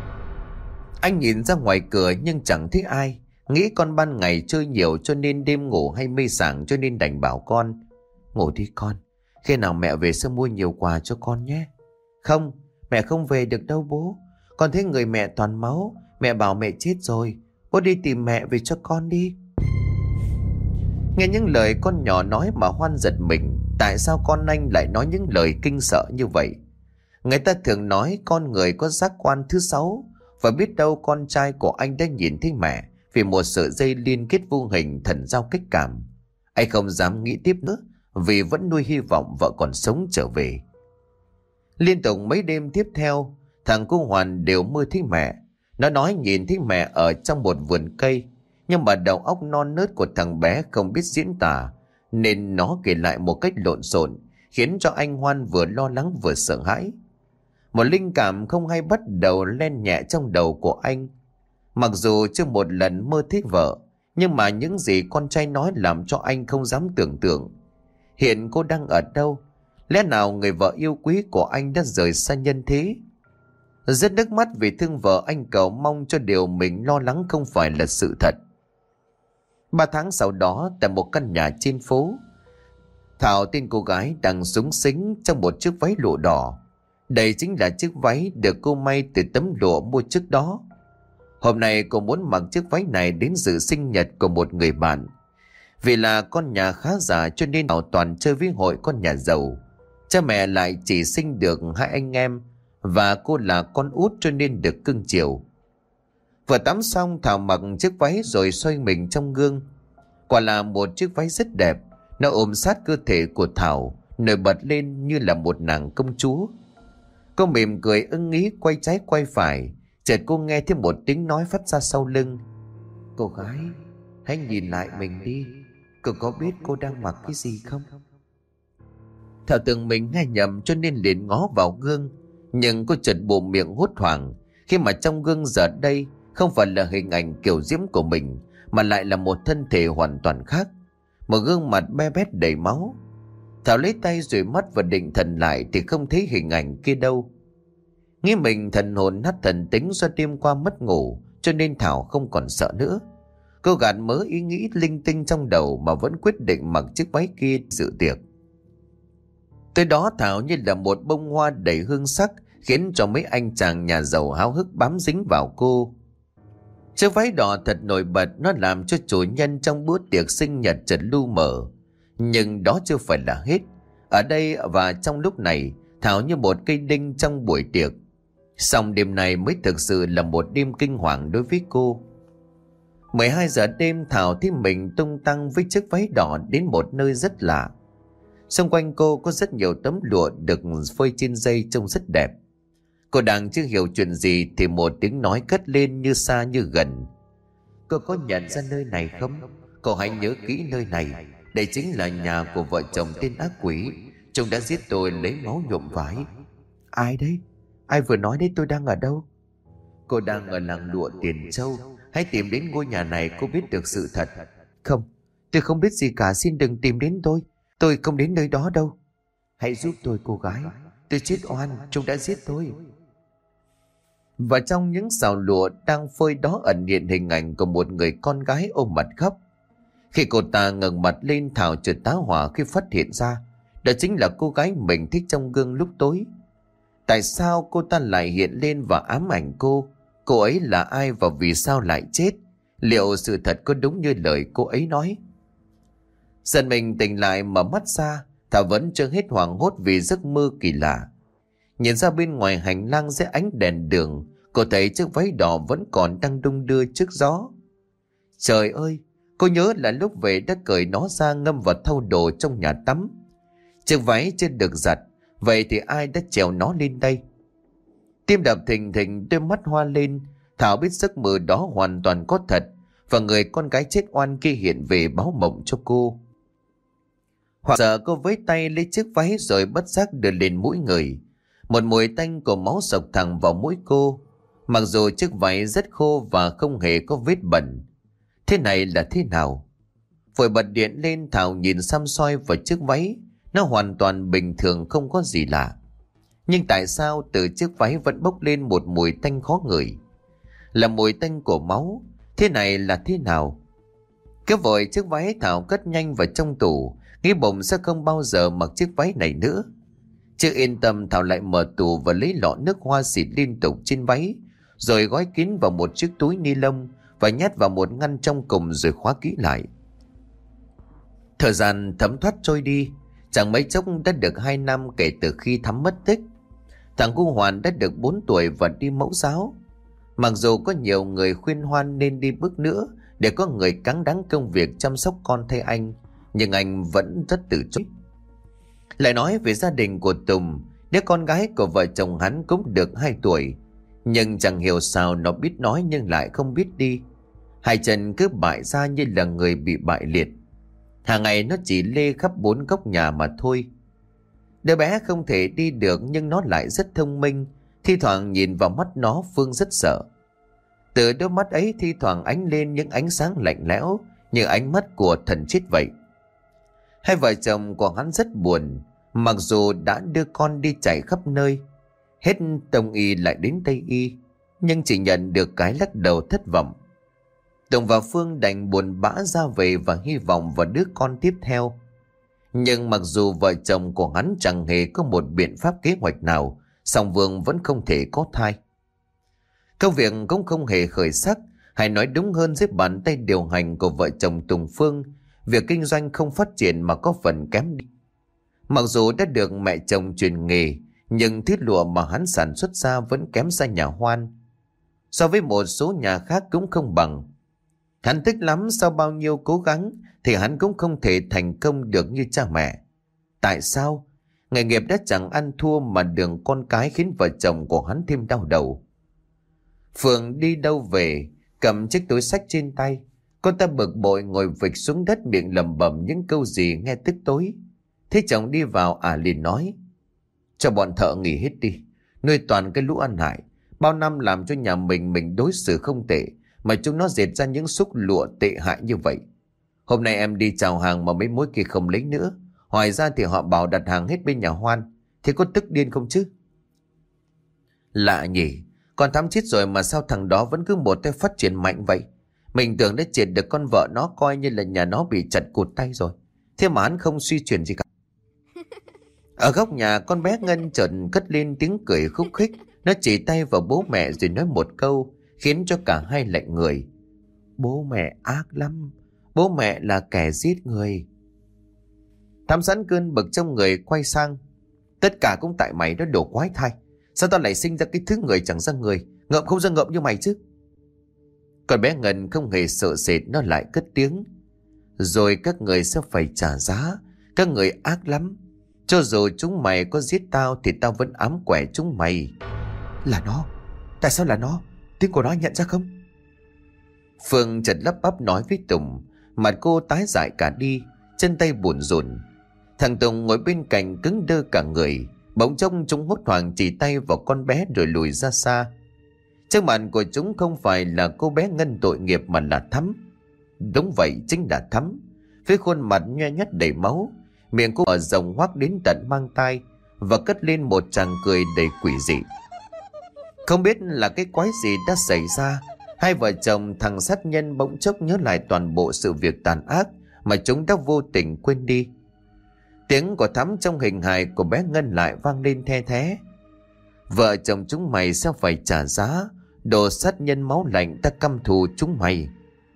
Anh nhìn ra ngoài cửa nhưng chẳng thấy ai. Nghĩ con ban ngày chơi nhiều cho nên đêm ngủ hay mê sảng, cho nên đành bảo con: ngủ đi con, khi nào mẹ về sẽ mua nhiều quà cho con nhé. Không, mẹ không về được đâu bố. Con thấy người mẹ toàn máu, mẹ bảo mẹ chết rồi. Bố đi tìm mẹ về cho con đi. Nghe những lời con nhỏ nói mà Hoan giật mình. Tại sao con anh lại nói những lời kinh sợ như vậy? Người ta thường nói con người có giác quan thứ sáu, và biết đâu con trai của anh đã nhìn thấy mẹ vì một sợi dây liên kết vô hình thần giao cách cảm. Anh không dám nghĩ tiếp nữa vì vẫn nuôi hy vọng vợ còn sống trở về. Liên tục mấy đêm tiếp theo, thằng cu Hoàn đều mơ thấy mẹ. Nó nói nhìn thấy mẹ ở trong một vườn cây, nhưng mà đầu óc non nớt của thằng bé không biết diễn tả, nên nó kể lại một cách lộn xộn, khiến cho anh Hoan vừa lo lắng vừa sợ hãi. Một linh cảm không hay bắt đầu len nhẹ trong đầu của anh. Mặc dù chưa một lần mơ thấy vợ, nhưng mà những gì con trai nói làm cho anh không dám tưởng tượng. Hiện cô đang ở đâu? Lẽ nào người vợ yêu quý của anh đã rời xa nhân thế? Rất nước mắt vì thương vợ, anh cầu mong cho điều mình lo lắng không phải là sự thật. Ba tháng sau đó, tại một căn nhà trên phố, Thảo tên cô gái đang súng xính trong một chiếc váy lụa đỏ. Đây chính là chiếc váy được cô may từ tấm lụa mua trước đó. Hôm nay cô muốn mặc chiếc váy này đến dự sinh nhật của một người bạn. Vì là con nhà khá giả cho nên Thảo toàn chơi với hội con nhà giàu. Cha mẹ lại chỉ sinh được hai anh em, và cô là con út cho nên được cưng chiều. Vừa tắm xong, Thảo mặc chiếc váy rồi xoay mình trong gương. Quả là một chiếc váy rất đẹp. Nó ôm sát cơ thể của Thảo, nổi bật lên như là một nàng công chúa. Cô mỉm cười ưng ý quay trái quay phải. Chợt cô nghe thêm một tiếng nói phát ra sau lưng. Cô gái, hãy nhìn lại mình đi. Cô có biết cô đang mặc cái gì không? Thảo tưởng mình nghe nhầm cho nên liền ngó vào gương. Nhưng cô chợt bụm miệng hốt hoảng khi mà trong gương giờ đây không phải là hình ảnh kiều diễm của mình, mà lại là một thân thể hoàn toàn khác. Một gương mặt be bét đầy máu. Thảo lấy tay dụi mắt và định thần lại thì không thấy hình ảnh kia đâu. Nghĩ mình thần hồn nát thần tính do đêm qua mất ngủ, cho nên Thảo không còn sợ nữa. Cô gạt mớ ý nghĩ linh tinh trong đầu mà vẫn quyết định mặc chiếc váy kia dự tiệc. Tới đó Thảo như là một bông hoa đầy hương sắc, khiến cho mấy anh chàng nhà giàu háo hức bám dính vào cô. Chiếc váy đỏ thật nổi bật, nó làm cho chủ nhân trong bữa tiệc sinh nhật chợt lu mờ. Nhưng đó chưa phải là hết. Ở đây và trong lúc này, Thảo như một cây đinh trong buổi tiệc. Song đêm này mới thực sự là một đêm kinh hoàng đối với cô. mười hai giờ đêm, Thảo thấy mình tung tăng với chiếc váy đỏ đến một nơi rất lạ. Xung quanh cô có rất nhiều tấm lụa được phơi trên dây trông rất đẹp. Cô đang chưa hiểu chuyện gì thì một tiếng nói cất lên như xa như gần. Cô có nhận ra nơi này không? Cậu hãy nhớ kỹ nơi này. Đây chính là nhà của vợ chồng tên ác quỷ. Chúng đã giết tôi lấy máu nhuộm vải. Ai đấy? Ai vừa nói đấy? Tôi đang ở đâu? Cô đang ở làng lụa Tiền Châu. Hãy tìm đến ngôi nhà này, cô biết được sự thật. Không, tôi không biết gì cả, xin đừng tìm đến tôi. Tôi không đến nơi đó đâu. Hãy giúp tôi cô gái. Tôi chết oan, chúng đã giết tôi. Và trong những xào lụa đang phơi đó ẩn hiện hình ảnh của một người con gái ôm mặt khóc. Khi cô ta ngẩng mặt lên, Thảo chợt tá hỏa khi phát hiện ra đó chính là cô gái mình thích trong gương lúc tối. Tại sao cô ta lại hiện lên và ám ảnh cô? Cô ấy là ai và vì sao lại chết? Liệu sự thật có đúng như lời cô ấy nói? Dần mình tỉnh lại mở mắt ra, Thảo vẫn chưa hết hoảng hốt vì giấc mơ kỳ lạ. Nhìn ra bên ngoài hành lang dưới ánh đèn đường, cô thấy chiếc váy đỏ vẫn còn đang đung đưa trước gió. Trời ơi, cô nhớ là lúc về đã cởi nó ra ngâm vào thau đồ trong nhà tắm. Chiếc váy chưa được giặt, vậy thì ai đã trèo nó lên đây? Tim đập thình thình, đôi mắt hoa lên. Thảo biết giấc mơ đó hoàn toàn có thật, và người con gái chết oan kia hiện về báo mộng cho cô. Hoặc giờ cô với tay lấy chiếc váy rồi bất giác đưa lên mũi người. Một mùi tanh của máu sộc thẳng vào mũi cô. Mặc dù chiếc váy rất khô và không hề có vết bẩn. Thế này là thế nào? Vội bật điện lên, Thảo nhìn xăm soi vào chiếc váy. Nó hoàn toàn bình thường, không có gì lạ. Nhưng tại sao từ chiếc váy vẫn bốc lên một mùi tanh khó ngửi? Là mùi tanh của máu. Thế này là thế nào? Kéo vội chiếc váy, Thảo cất nhanh vào trong tủ, nghĩ bụng sẽ không bao giờ mặc chiếc váy này nữa. Chưa yên tâm, Thảo lại mở tủ và lấy lọ nước hoa xịt liên tục trên váy, rồi gói kín vào một chiếc túi ni lông và nhét vào một ngăn trong cùng rồi khóa kỹ lại. Thời gian thấm thoát trôi đi. Chẳng mấy chốc đã được hai năm kể từ khi Thắm mất tích. Thằng cu Hoàn đã được bốn tuổi và đi mẫu giáo. Mặc dù có nhiều người khuyên Hoan nên đi bước nữa để có người cáng đáng công việc chăm sóc con thay anh, nhưng anh vẫn rất từ chối. Lại nói về gia đình của Tùng, đứa con gái của vợ chồng hắn cũng được hai tuổi, nhưng chẳng hiểu sao nó biết nói nhưng lại không biết đi. Hai chân cứ bại ra như là người bị bại liệt. Hàng ngày nó chỉ lê khắp bốn góc nhà mà thôi. Đứa bé không thể đi được nhưng nó lại rất thông minh. Thi thoảng nhìn vào mắt nó, Phương rất sợ. Từ đôi mắt ấy thi thoảng ánh lên những ánh sáng lạnh lẽo như ánh mắt của thần chết vậy. Hai vợ chồng của hắn rất buồn. Mặc dù đã đưa con đi chạy khắp nơi, hết Đông y lại đến Tây y, nhưng chỉ nhận được cái lắc đầu thất vọng. Tùng và Phương đành buồn bã ra về và hy vọng vào đứa con tiếp theo. Nhưng mặc dù vợ chồng của hắn chẳng hề có một biện pháp kế hoạch nào, song Vương vẫn không thể có thai. Công việc cũng không hề khởi sắc, hay nói đúng hơn dưới bàn tay điều hành của vợ chồng Tùng Phương, việc kinh doanh không phát triển mà có phần kém đi. Mặc dù đã được mẹ chồng truyền nghề, nhưng thiết lụa mà hắn sản xuất ra vẫn kém xa nhà Hoan. So với một số nhà khác cũng không bằng. Hắn thích lắm, sau bao nhiêu cố gắng thì hắn cũng không thể thành công được như cha mẹ. Tại sao? Nghề nghiệp đã chẳng ăn thua mà đường con cái khiến vợ chồng của hắn thêm đau đầu. Phương đi đâu về, cầm chiếc túi xách trên tay. Cô ta bực bội ngồi vịch xuống đất, miệng lẩm bẩm những câu gì nghe tức tối. Thế chồng đi vào, à liền nói: cho bọn thợ nghỉ hết đi, nuôi toàn cái lũ ăn hại. Bao năm làm cho nhà mình mình đối xử không tệ, mà chúng nó dệt ra những xúc lụa tệ hại như vậy. Hôm nay em đi chào hàng mà mấy mối kia không lấy nữa. Ngoài ra thì họ bảo đặt hàng hết bên nhà Hoan. Thì có tức điên không chứ? Lạ nhỉ, con Thắm chết rồi mà sao thằng đó vẫn cứ một tay phát triển mạnh vậy? Mình tưởng đã triệt được con vợ nó, coi như là nhà nó bị chặt cụt tay rồi. Thế mà hắn không suy chuyển gì cả. Ở góc nhà, con bé Ngân chợt cất lên tiếng cười khúc khích. Nó chỉ tay vào bố mẹ rồi nói một câu khiến cho cả hai lạnh người: bố mẹ ác lắm, bố mẹ là kẻ giết người. Thắm sẵn cơn bực trong người quay sang: tất cả cũng tại mày đó đồ quái thai. Sao tao lại sinh ra cái thứ người chẳng ra người, ngợm không ra ngợm như mày chứ? Con bé Ngân không hề sợ sệt, nó lại cất tiếng: rồi các người sẽ phải trả giá. Các người ác lắm. Cho dù chúng mày có giết tao thì tao vẫn ám quẻ chúng mày. Là nó? Tại sao là nó? Tiếng của nó nhận ra không? Phương chợt lắp bắp nói với Tùng. Mặt cô tái dại cả đi, chân tay buồn rùn. Thằng Tùng ngồi bên cạnh cứng đơ cả người. Bỗng trông chúng hốt hoảng chỉ tay vào con bé rồi lùi ra xa. Trước mặt của chúng không phải là cô bé Ngân tội nghiệp mà là Thắm. Đúng vậy, chính là Thắm. Với khuôn mặt nhoe nhoắt đầy máu, miệng cô mở rộng hoác đến tận mang tai và cất lên một tràng cười đầy quỷ dị. Không biết là cái quái gì đã xảy ra, hai vợ chồng thằng sát nhân bỗng chốc nhớ lại toàn bộ sự việc tàn ác mà chúng đã vô tình quên đi. Tiếng của Thắm trong hình hài của bé Ngân lại vang lên the thé: vợ chồng chúng mày sẽ phải trả giá, đồ sát nhân máu lạnh, ta căm thù chúng mày.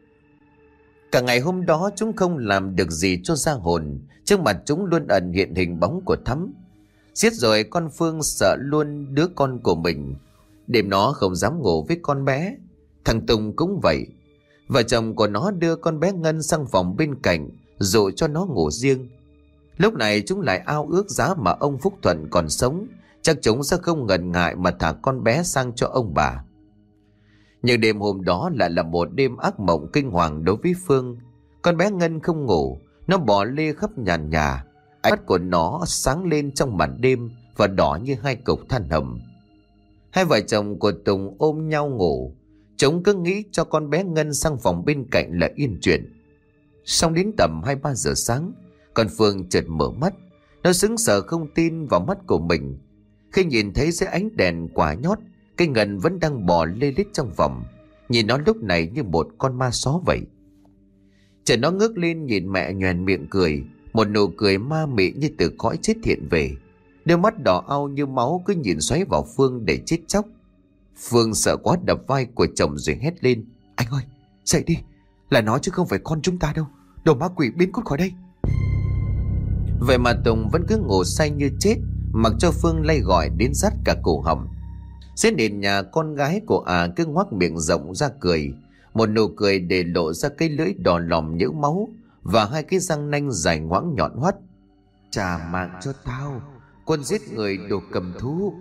Cả ngày hôm đó chúng không làm được gì cho ra hồn. Trước mặt chúng luôn ẩn hiện hình bóng của Thắm. Giết rồi con Phương sợ luôn đứa con của mình. Đêm nó không dám ngủ với con bé. Thằng Tùng cũng vậy. Vợ chồng của nó đưa con bé Ngân sang phòng bên cạnh, dụ cho nó ngủ riêng. Lúc này chúng lại ao ước giá mà ông Phúc Thuận còn sống, chắc chúng sẽ không ngần ngại mà thả con bé sang cho ông bà. Nhưng đêm hôm đó lại là một đêm ác mộng kinh hoàng đối với Phương. Con bé Ngân không ngủ, nó bò lê khắp nhàn nhà. Ánh mắt của nó sáng lên trong màn đêm và đỏ như hai cục than hầm. Hai vợ chồng của Tùng ôm nhau ngủ. Chúng cứ nghĩ cho con bé Ngân sang phòng bên cạnh là yên chuyện. Xong đến tầm hai ba giờ sáng, con Phương chợt mở mắt. Nó sững sờ không tin vào mắt của mình khi nhìn thấy dưới ánh đèn quả nhót, cái Ngân vẫn đang bò lê lết trong phòng. Nhìn nó lúc này như một con ma só vậy. Chợt nó ngước lên nhìn mẹ nhoẻn miệng cười, một nụ cười ma mị như từ cõi chết hiện về. Đôi mắt đỏ au như máu cứ nhìn xoáy vào Phương để chết chóc. Phương sợ quá đập vai của chồng rồi hét lên: anh ơi, dậy đi, là nó chứ không phải con chúng ta đâu. Đồ ma quỷ biến cút khỏi đây. Vậy mà Tùng vẫn cứ ngủ say như chết, mặc cho Phương lay gọi đến rát cả cổ họng. Dưới nền nhà, con gái của à cứ ngoác miệng rộng ra cười, một nụ cười để lộ ra cái lưỡi đỏ lòm nhỡ máu và hai cái răng nanh dài ngoãng nhọn hoắt. Trả mạng cho tao, quân giết người đồ cầm thú.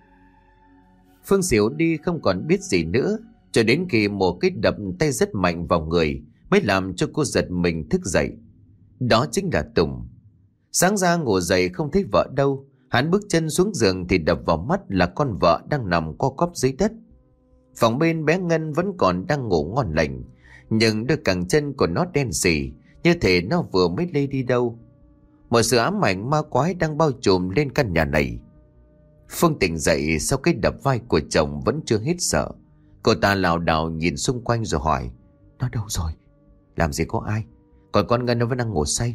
Phương xỉu đi không còn biết gì nữa, cho đến khi một cái đập tay rất mạnh vào người mới làm cho cô giật mình thức dậy. Đó chính là Tùng. Sáng ra ngủ dậy không thấy vợ đâu, hắn bước chân xuống giường thì đập vào mắt là con vợ đang nằm co quắp dưới đất. Phòng bên bé Ngân vẫn còn đang ngủ ngon lành, nhưng đôi cẳng chân của nó đen sì, như thể nó vừa mới lê đi đâu. Một sự ám ảnh ma quái đang bao trùm lên căn nhà này. Phương tỉnh dậy sau cái đập vai của chồng vẫn chưa hết sợ. Cô ta lảo đảo nhìn xung quanh rồi hỏi: Nó đâu rồi? Làm gì có ai? Còn con Ngân nó vẫn đang ngủ say.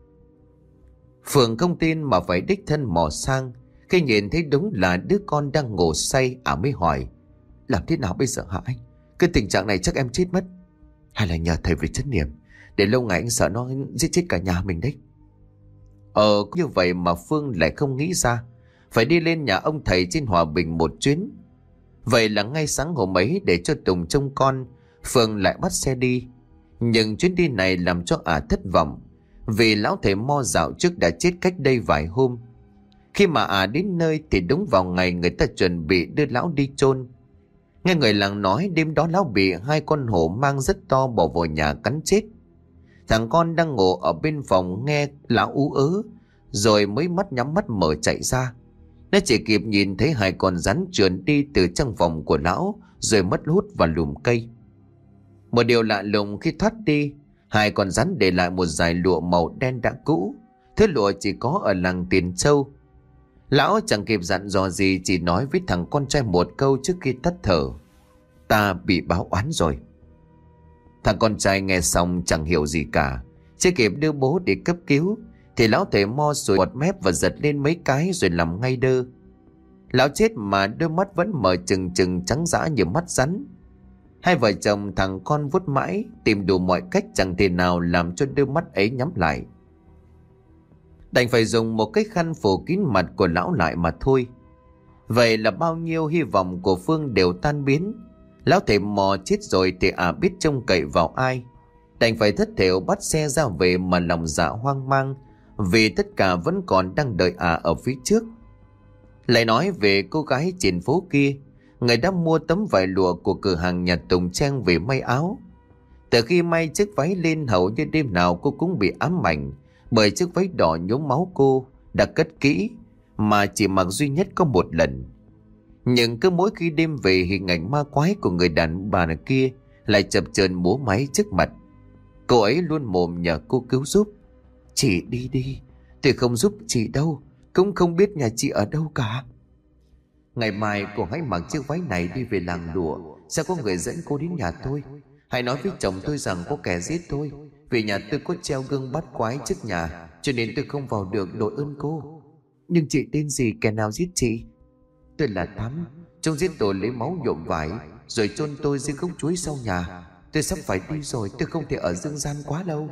Phương không tin mà phải đích thân mò sang. Khi nhìn thấy đúng là đứa con đang ngủ say, ả mới hỏi: Làm thế nào bây giờ hả anh? Cái tình trạng này chắc em chết mất. Hay là nhờ thầy về trấn niệm, để lâu ngày anh sợ nó giết chết cả nhà mình đấy. Ờ như vậy mà Phương lại không nghĩ ra phải đi lên nhà ông thầy trên Hòa Bình một chuyến. Vậy là ngay sáng hôm ấy, để cho Tùng trông con, Phương lại bắt xe đi. Nhưng chuyến đi này làm cho ả thất vọng, vì lão thầy mo dạo trước đã chết cách đây vài hôm. Khi mà ả đến nơi thì đúng vào ngày người ta chuẩn bị đưa lão đi chôn. Nghe người làng nói đêm đó lão bị hai con hổ mang rất to bỏ vào nhà cắn chết. Thằng con đang ngủ ở bên phòng nghe lão ú ớ, rồi mới mắt nhắm mắt mở chạy ra. Nó chỉ kịp nhìn thấy hai con rắn trườn đi từ trong phòng của lão, rồi mất hút vào lùm cây. Một điều lạ lùng khi thoát đi, hai con rắn để lại một dải lụa màu đen đã cũ. Thứ lụa chỉ có ở làng Tiền Châu. Lão chẳng kịp dặn dò gì, chỉ nói với thằng con trai một câu trước khi tắt thở: Ta bị báo oán rồi. Thằng con trai nghe xong chẳng hiểu gì cả, chưa kịp đưa bố để cấp cứu thì lão thầy mo sùi bọt mép và giật lên mấy cái rồi nằm ngay đơ. Lão chết mà đôi mắt vẫn mở trừng trừng trắng dã như mắt rắn. Hai vợ chồng thằng con vuốt mãi, tìm đủ mọi cách chẳng thể nào làm cho đôi mắt ấy nhắm lại. Đành phải dùng một cái khăn phủ kín mặt của lão lại mà thôi. Vậy là bao nhiêu hy vọng của Phương đều tan biến. Lão thầy mò chết rồi thì à biết trông cậy vào ai. Đành phải thất thểu bắt xe ra về mà lòng dạ hoang mang, vì tất cả vẫn còn đang đợi à ở phía trước. Lại nói về cô gái trên phố kia, người đã mua tấm vải lụa của cửa hàng nhà Tùng Trang về may áo. Từ khi may chiếc váy lên, hầu như đêm nào cô cũng bị ám ảnh, bởi chiếc váy đỏ nhuốm máu cô đã cất kỹ mà chỉ mặc duy nhất có một lần. Nhưng cứ mỗi khi đêm về, hình ảnh ma quái của người đàn bà kia lại chập chờn múa máy trước mặt. Cô ấy luôn mồm nhờ cô cứu giúp: Chị đi đi, tôi không giúp chị đâu, cũng không biết nhà chị ở đâu cả. Ngày mai cô hãy mặc chiếc váy này đi về làng lụa, sẽ có người dẫn cô đến nhà tôi. Hãy nói với chồng tôi rằng có kẻ giết tôi, vì nhà tôi có treo gương bắt quái trước nhà, cho nên tôi không vào được, đội ơn cô. Nhưng chị tên gì, kẻ nào giết chị? Tôi là Thắm, chúng giết tôi lấy máu nhuộm vải rồi chôn tôi dưới gốc chuối sau nhà. Tôi sắp phải đi rồi, tôi không thể ở dương gian quá lâu.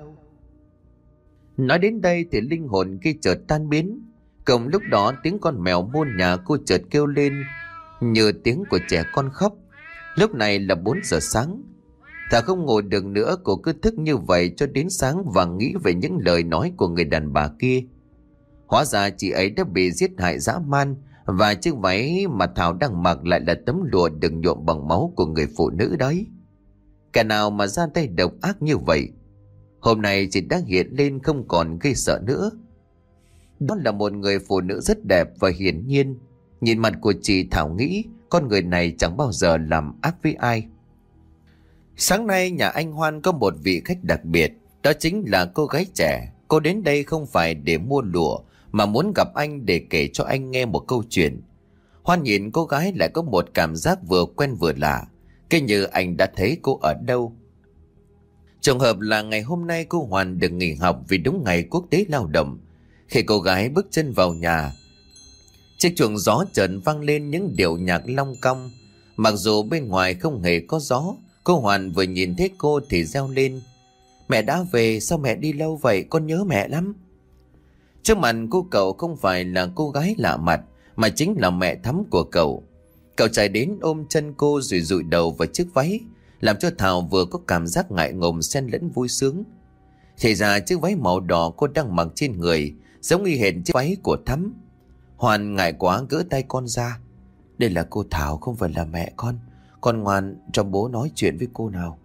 Nói đến đây thì linh hồn kia chợt tan biến. Cùng lúc đó tiếng con mèo muôn nhà cô chợt kêu lên như tiếng của trẻ con khóc. Lúc này là bốn giờ sáng. Thà không ngồi được nữa, cô cứ thức như vậy cho đến sáng và nghĩ về những lời nói của người đàn bà kia. Hóa ra chị ấy đã bị giết hại dã man, và chiếc váy mà Thảo đang mặc lại là tấm lụa được nhuộm bằng máu của người phụ nữ đấy. Kẻ nào mà ra tay độc ác như vậy? Hôm nay chị đã hiện lên không còn gây sợ nữa. Đó là một người phụ nữ rất đẹp và hiển nhiên. Nhìn mặt của chị, Thảo nghĩ con người này chẳng bao giờ làm ác với ai. Sáng nay nhà anh Hoan có một vị khách đặc biệt. Đó chính là cô gái trẻ. Cô đến đây không phải để mua lụa, mà muốn gặp anh để kể cho anh nghe một câu chuyện. Hoan nhìn cô gái lại có một cảm giác vừa quen vừa lạ, cứ như anh đã thấy cô ở đâu. Trùng hợp là ngày hôm nay cô Hoàn được nghỉ học vì đúng ngày quốc tế lao động. Khi cô gái bước chân vào nhà, chiếc chuồng gió chợt vang lên những điệu nhạc long cong. Mặc dù bên ngoài không hề có gió, cô Hoàn vừa nhìn thấy cô thì reo lên: Mẹ đã về, sao mẹ đi lâu vậy, con nhớ mẹ lắm. Trước mặt cô cậu không phải là cô gái lạ mặt, mà chính là mẹ Thắm của cậu. Cậu chạy đến ôm chân cô rồi dụi đầu vào chiếc váy, làm cho Thảo vừa có cảm giác ngại ngùng xen lẫn vui sướng. Thì ra chiếc váy màu đỏ cô đang mặc trên người giống y hệt chiếc váy của Thắm. Hoàn ngại quá gỡ tay con ra. Đây là cô Thảo, không phải là mẹ con. Con ngoan cho bố nói chuyện với cô nào.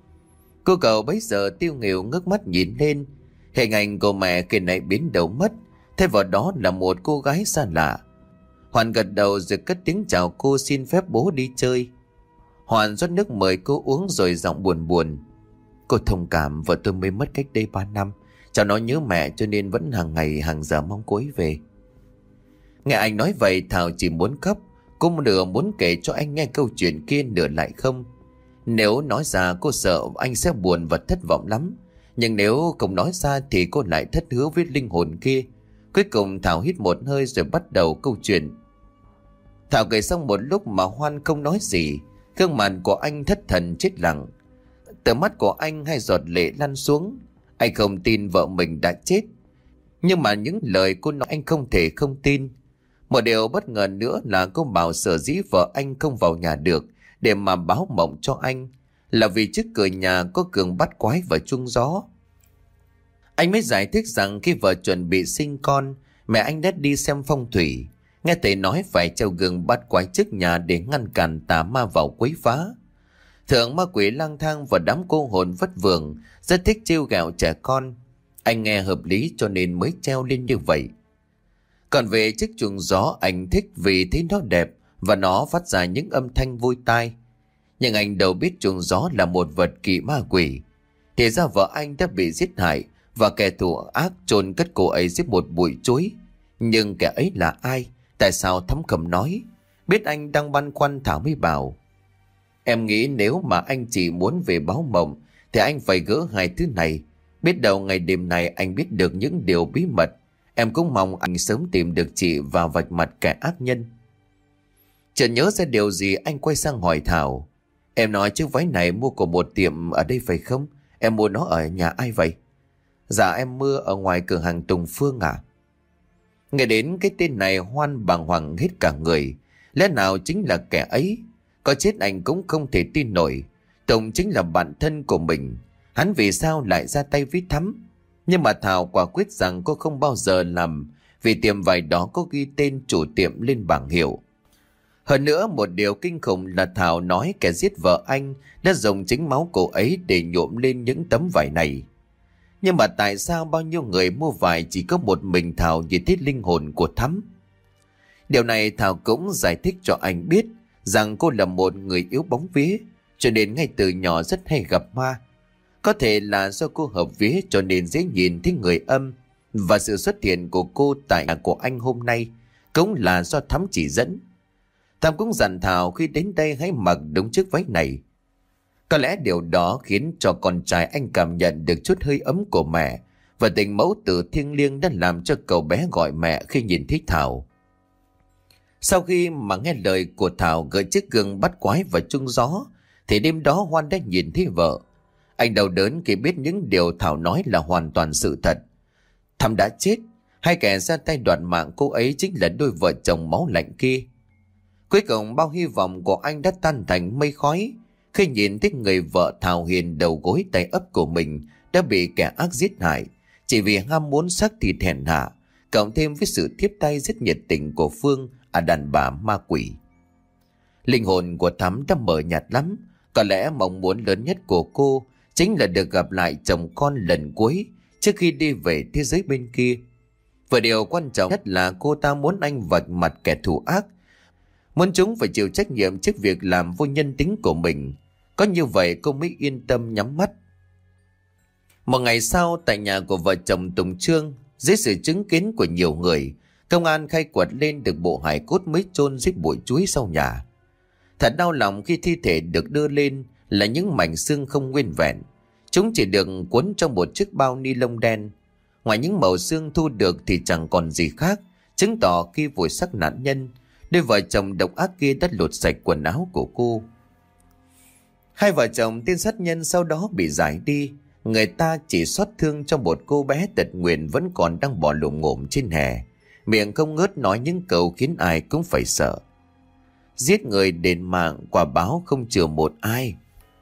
Cô cậu bấy giờ tiêu nghỉu ngước mắt nhìn lên. Hình ảnh của mẹ kia này biến đầu mất, thay vào đó là một cô gái xa lạ. Hoàn gật đầu rồi cất tiếng chào cô, xin phép bố đi chơi. Hoàn rót nước mời cô uống rồi giọng buồn buồn. Cô thông cảm, vợ tôi mới mất cách đây ba năm. Cháu nó nhớ mẹ cho nên vẫn hàng ngày hàng giờ mong cô ấy về. Nghe anh nói vậy Thảo chỉ muốn khóc. Cô nửa muốn kể cho anh nghe câu chuyện kia, nửa lại không. Nếu nói ra cô sợ anh sẽ buồn và thất vọng lắm. Nhưng nếu không nói ra thì cô lại thất hứa với linh hồn kia. Cuối cùng Thảo hít một hơi rồi bắt đầu câu chuyện. Thảo kể xong một lúc mà Hoan không nói gì. Gương mặt của anh thất thần chết lặng. Từ mắt của anh hai giọt lệ lăn xuống. Anh không tin vợ mình đã chết. Nhưng mà những lời cô nói anh không thể không tin. Một điều bất ngờ nữa là cô bảo sở dĩ vợ anh không vào nhà được để mà báo mộng cho anh là vì trước cửa nhà có Cường bắt quái và trung gió. Anh mới giải thích rằng khi vợ chuẩn bị sinh con, mẹ anh đã đi xem phong thủy. Nghe thầy nói phải treo gương bắt quái trước nhà để ngăn cản tà ma vào quấy phá. Thường ma quỷ lang thang và đám cô hồn vất vưởng rất thích trêu ghẹo trẻ con. Anh nghe hợp lý cho nên mới treo lên như vậy. Còn về chiếc chuồng gió anh thích vì thấy nó đẹp và nó phát ra những âm thanh vui tai. Nhưng anh đâu biết chuồng gió là một vật kỳ ma quỷ. Thì ra vợ anh đã bị giết hại và kẻ thù ác chôn cất cô ấy dưới một bụi chuối. Nhưng kẻ ấy là ai? Tại sao Thắm không nói? Biết anh đang băn khoăn Thảo mới bảo. Em nghĩ nếu mà anh chỉ muốn về báo mộng thì anh phải gỡ hai thứ này. Biết đâu ngày đêm này anh biết được những điều bí mật. Em cũng mong anh sớm tìm được chị và vạch mặt kẻ ác nhân. Chợt nhớ ra điều gì anh quay sang hỏi Thảo. Em nói chiếc váy này mua của một tiệm ở đây phải không? Em mua nó ở nhà ai vậy? Dạ em mua ở ngoài cửa hàng Tùng Phương à? Nghe đến cái tên này Hoan bàng hoàng hết cả người. Lẽ nào chính là kẻ ấy? Có chết anh cũng không thể tin nổi. Tùng chính là bạn thân của mình. Hắn vì sao lại ra tay với Thắm? Nhưng mà Thảo quả quyết rằng cô không bao giờ làm, vì tiệm vải đó có ghi tên chủ tiệm lên bảng hiệu. Hơn nữa một điều kinh khủng là Thảo nói kẻ giết vợ anh đã dùng chính máu cô ấy để nhuộm lên những tấm vải này. Nhưng mà tại sao bao nhiêu người mua vải chỉ có một mình Thảo nhìn thấy linh hồn của Thắm? Điều này Thảo cũng giải thích cho anh biết rằng cô là một người yếu bóng vía, cho nên ngay từ nhỏ rất hay gặp ma. Có thể là do cô hợp vía cho nên dễ nhìn thấy người âm, và sự xuất hiện của cô tại nhà của anh hôm nay cũng là do Thắm chỉ dẫn. Thắm cũng dặn Thảo khi đến đây hãy mặc đúng chiếc váy này. Có lẽ điều đó khiến cho con trai anh cảm nhận được chút hơi ấm của mẹ, và tình mẫu tử thiêng liêng đã làm cho cậu bé gọi mẹ khi nhìn thấy Thảo. Sau khi mà nghe lời của Thảo gửi chiếc gương bắt quái và trung gió, thì đêm đó Hoan đã nhìn thấy vợ. Anh đau đớn khi biết những điều Thảo nói là hoàn toàn sự thật. Thắm đã chết, hai kẻ ra tay đoạt mạng cô ấy chính là đôi vợ chồng máu lạnh kia. Cuối cùng bao hy vọng của anh đã tan thành mây khói khi nhìn thấy người vợ Thảo Hiền đầu gối tay ấp của mình đã bị kẻ ác giết hại, chỉ vì ham muốn xác thịt hèn hạ, cộng thêm với sự tiếp tay rất nhiệt tình của Phương, à đàn bà ma quỷ. Linh hồn của Thắm đã mờ nhạt lắm. Có lẽ mong muốn lớn nhất của cô chính là được gặp lại chồng con lần cuối trước khi đi về thế giới bên kia. Và điều quan trọng nhất là cô ta muốn anh vạch mặt kẻ thù ác, muốn chúng phải chịu trách nhiệm trước việc làm vô nhân tính của mình. Có như vậy cô mới yên tâm nhắm mắt. Một ngày sau, tại nhà của vợ chồng Tùng Trương, dưới sự chứng kiến của nhiều người, công an khai quật lên được bộ hài cốt mới chôn dưới bụi chuối sau nhà. Thật đau lòng khi thi thể được đưa lên là những mảnh xương không nguyên vẹn. Chúng chỉ được cuốn trong một chiếc bao ni lông đen. Ngoài những mẩu xương thu được thì chẳng còn gì khác, chứng tỏ khi vùi xác nạn nhân, đôi vợ chồng độc ác kia đã lột sạch quần áo của cô. Hai vợ chồng tên sát nhân sau đó bị giải đi. người ta chỉ xót thương cho một cô bé tật nguyền vẫn còn đang bò lồm ngổm trên hè, miệng không ngớt nói những câu khiến ai cũng phải sợ. Giết người đền mạng, quả báo không chừa một ai.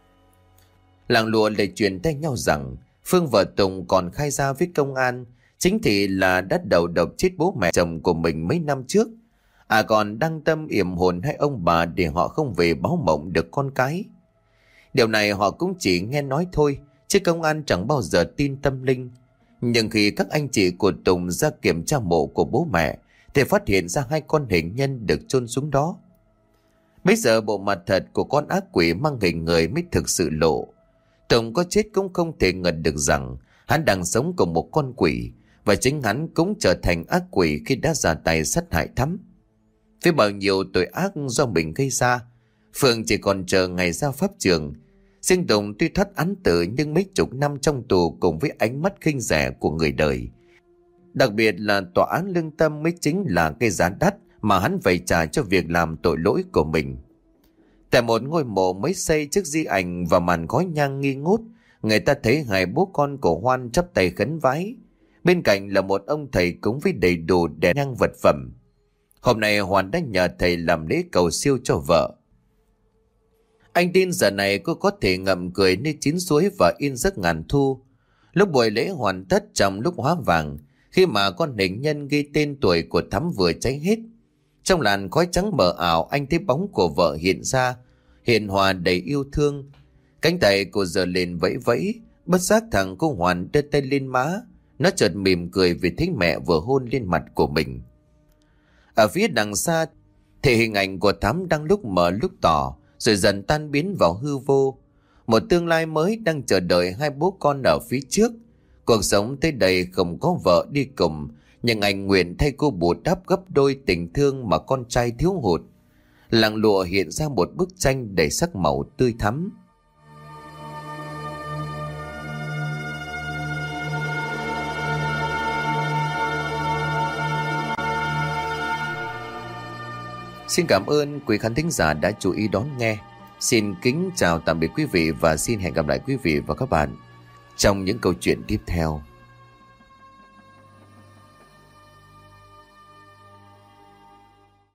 Làng lụa lại truyền tay nhau rằng Phương và Tùng còn khai ra với công an chính thị là đã đầu độc chết bố mẹ chồng của mình mấy năm trước. À còn đăng tâm yểm hồn hai ông bà để họ không về báo mộng được con cái. Điều này họ cũng chỉ nghe nói thôi, chứ công an chẳng bao giờ tin tâm linh. Nhưng khi các anh chị của Tùng ra kiểm tra mộ của bố mẹ thì phát hiện ra hai con hình nhân được chôn xuống đó. Bây giờ bộ mặt thật của con ác quỷ mang hình người mới thực sự lộ. Tùng có chết cũng không thể ngờ được rằng hắn đang sống cùng một con quỷ, và chính hắn cũng trở thành ác quỷ khi đã ra tay sát hại Thắm. Với bao nhiêu tội ác do mình gây ra, Phương chỉ còn chờ ngày ra pháp trường. Riêng Tùng tuy thoát án tử nhưng mấy chục năm trong tù cùng với ánh mắt khinh rẻ của người đời. Đặc biệt là tòa án lương tâm mới chính là cái giá đắt mà hắn phải trả cho việc làm tội lỗi của mình. Tại một ngôi mộ mới xây trước di ảnh và màn khói nhang nghi ngút, người ta thấy hai bố con của Hoan chắp tay khấn vái. Bên cạnh là một ông thầy cúng với đầy đủ đèn nhang vật phẩm. Hôm nay Hoan đã nhờ thầy làm lễ cầu siêu cho vợ. Anh tin giờ này cô có thể ngậm cười nơi chín suối và yên giấc ngàn thu. Lúc buổi lễ hoàn tất, trong lúc hóa vàng, khi mà con hình nhân ghi tên tuổi của Thắm vừa cháy hết, trong làn khói trắng mờ ảo anh thấy bóng của vợ hiện ra, hiền hòa đầy yêu thương. Cánh tay cô giơ lên vẫy vẫy, bất giác thằng cô Hoàn đưa tay lên má. Nó chợt mỉm cười vì thấy mẹ vừa hôn lên mặt của mình. Ở phía đằng xa thì hình ảnh của Thắm đang lúc mờ lúc tỏ, rồi dần tan biến vào hư vô. Một tương lai mới đang chờ đợi hai bố con ở phía trước. Cuộc sống tới đây không có vợ đi cùng, nhưng anh nguyện thay cô bù đắp gấp đôi tình thương mà con trai thiếu hụt. Làng lụa hiện ra một bức tranh đầy sắc màu tươi thắm. Xin cảm ơn quý khán thính giả đã chú ý đón nghe. Xin kính chào tạm biệt quý vị và xin hẹn gặp lại quý vị và các bạn trong những câu chuyện tiếp theo.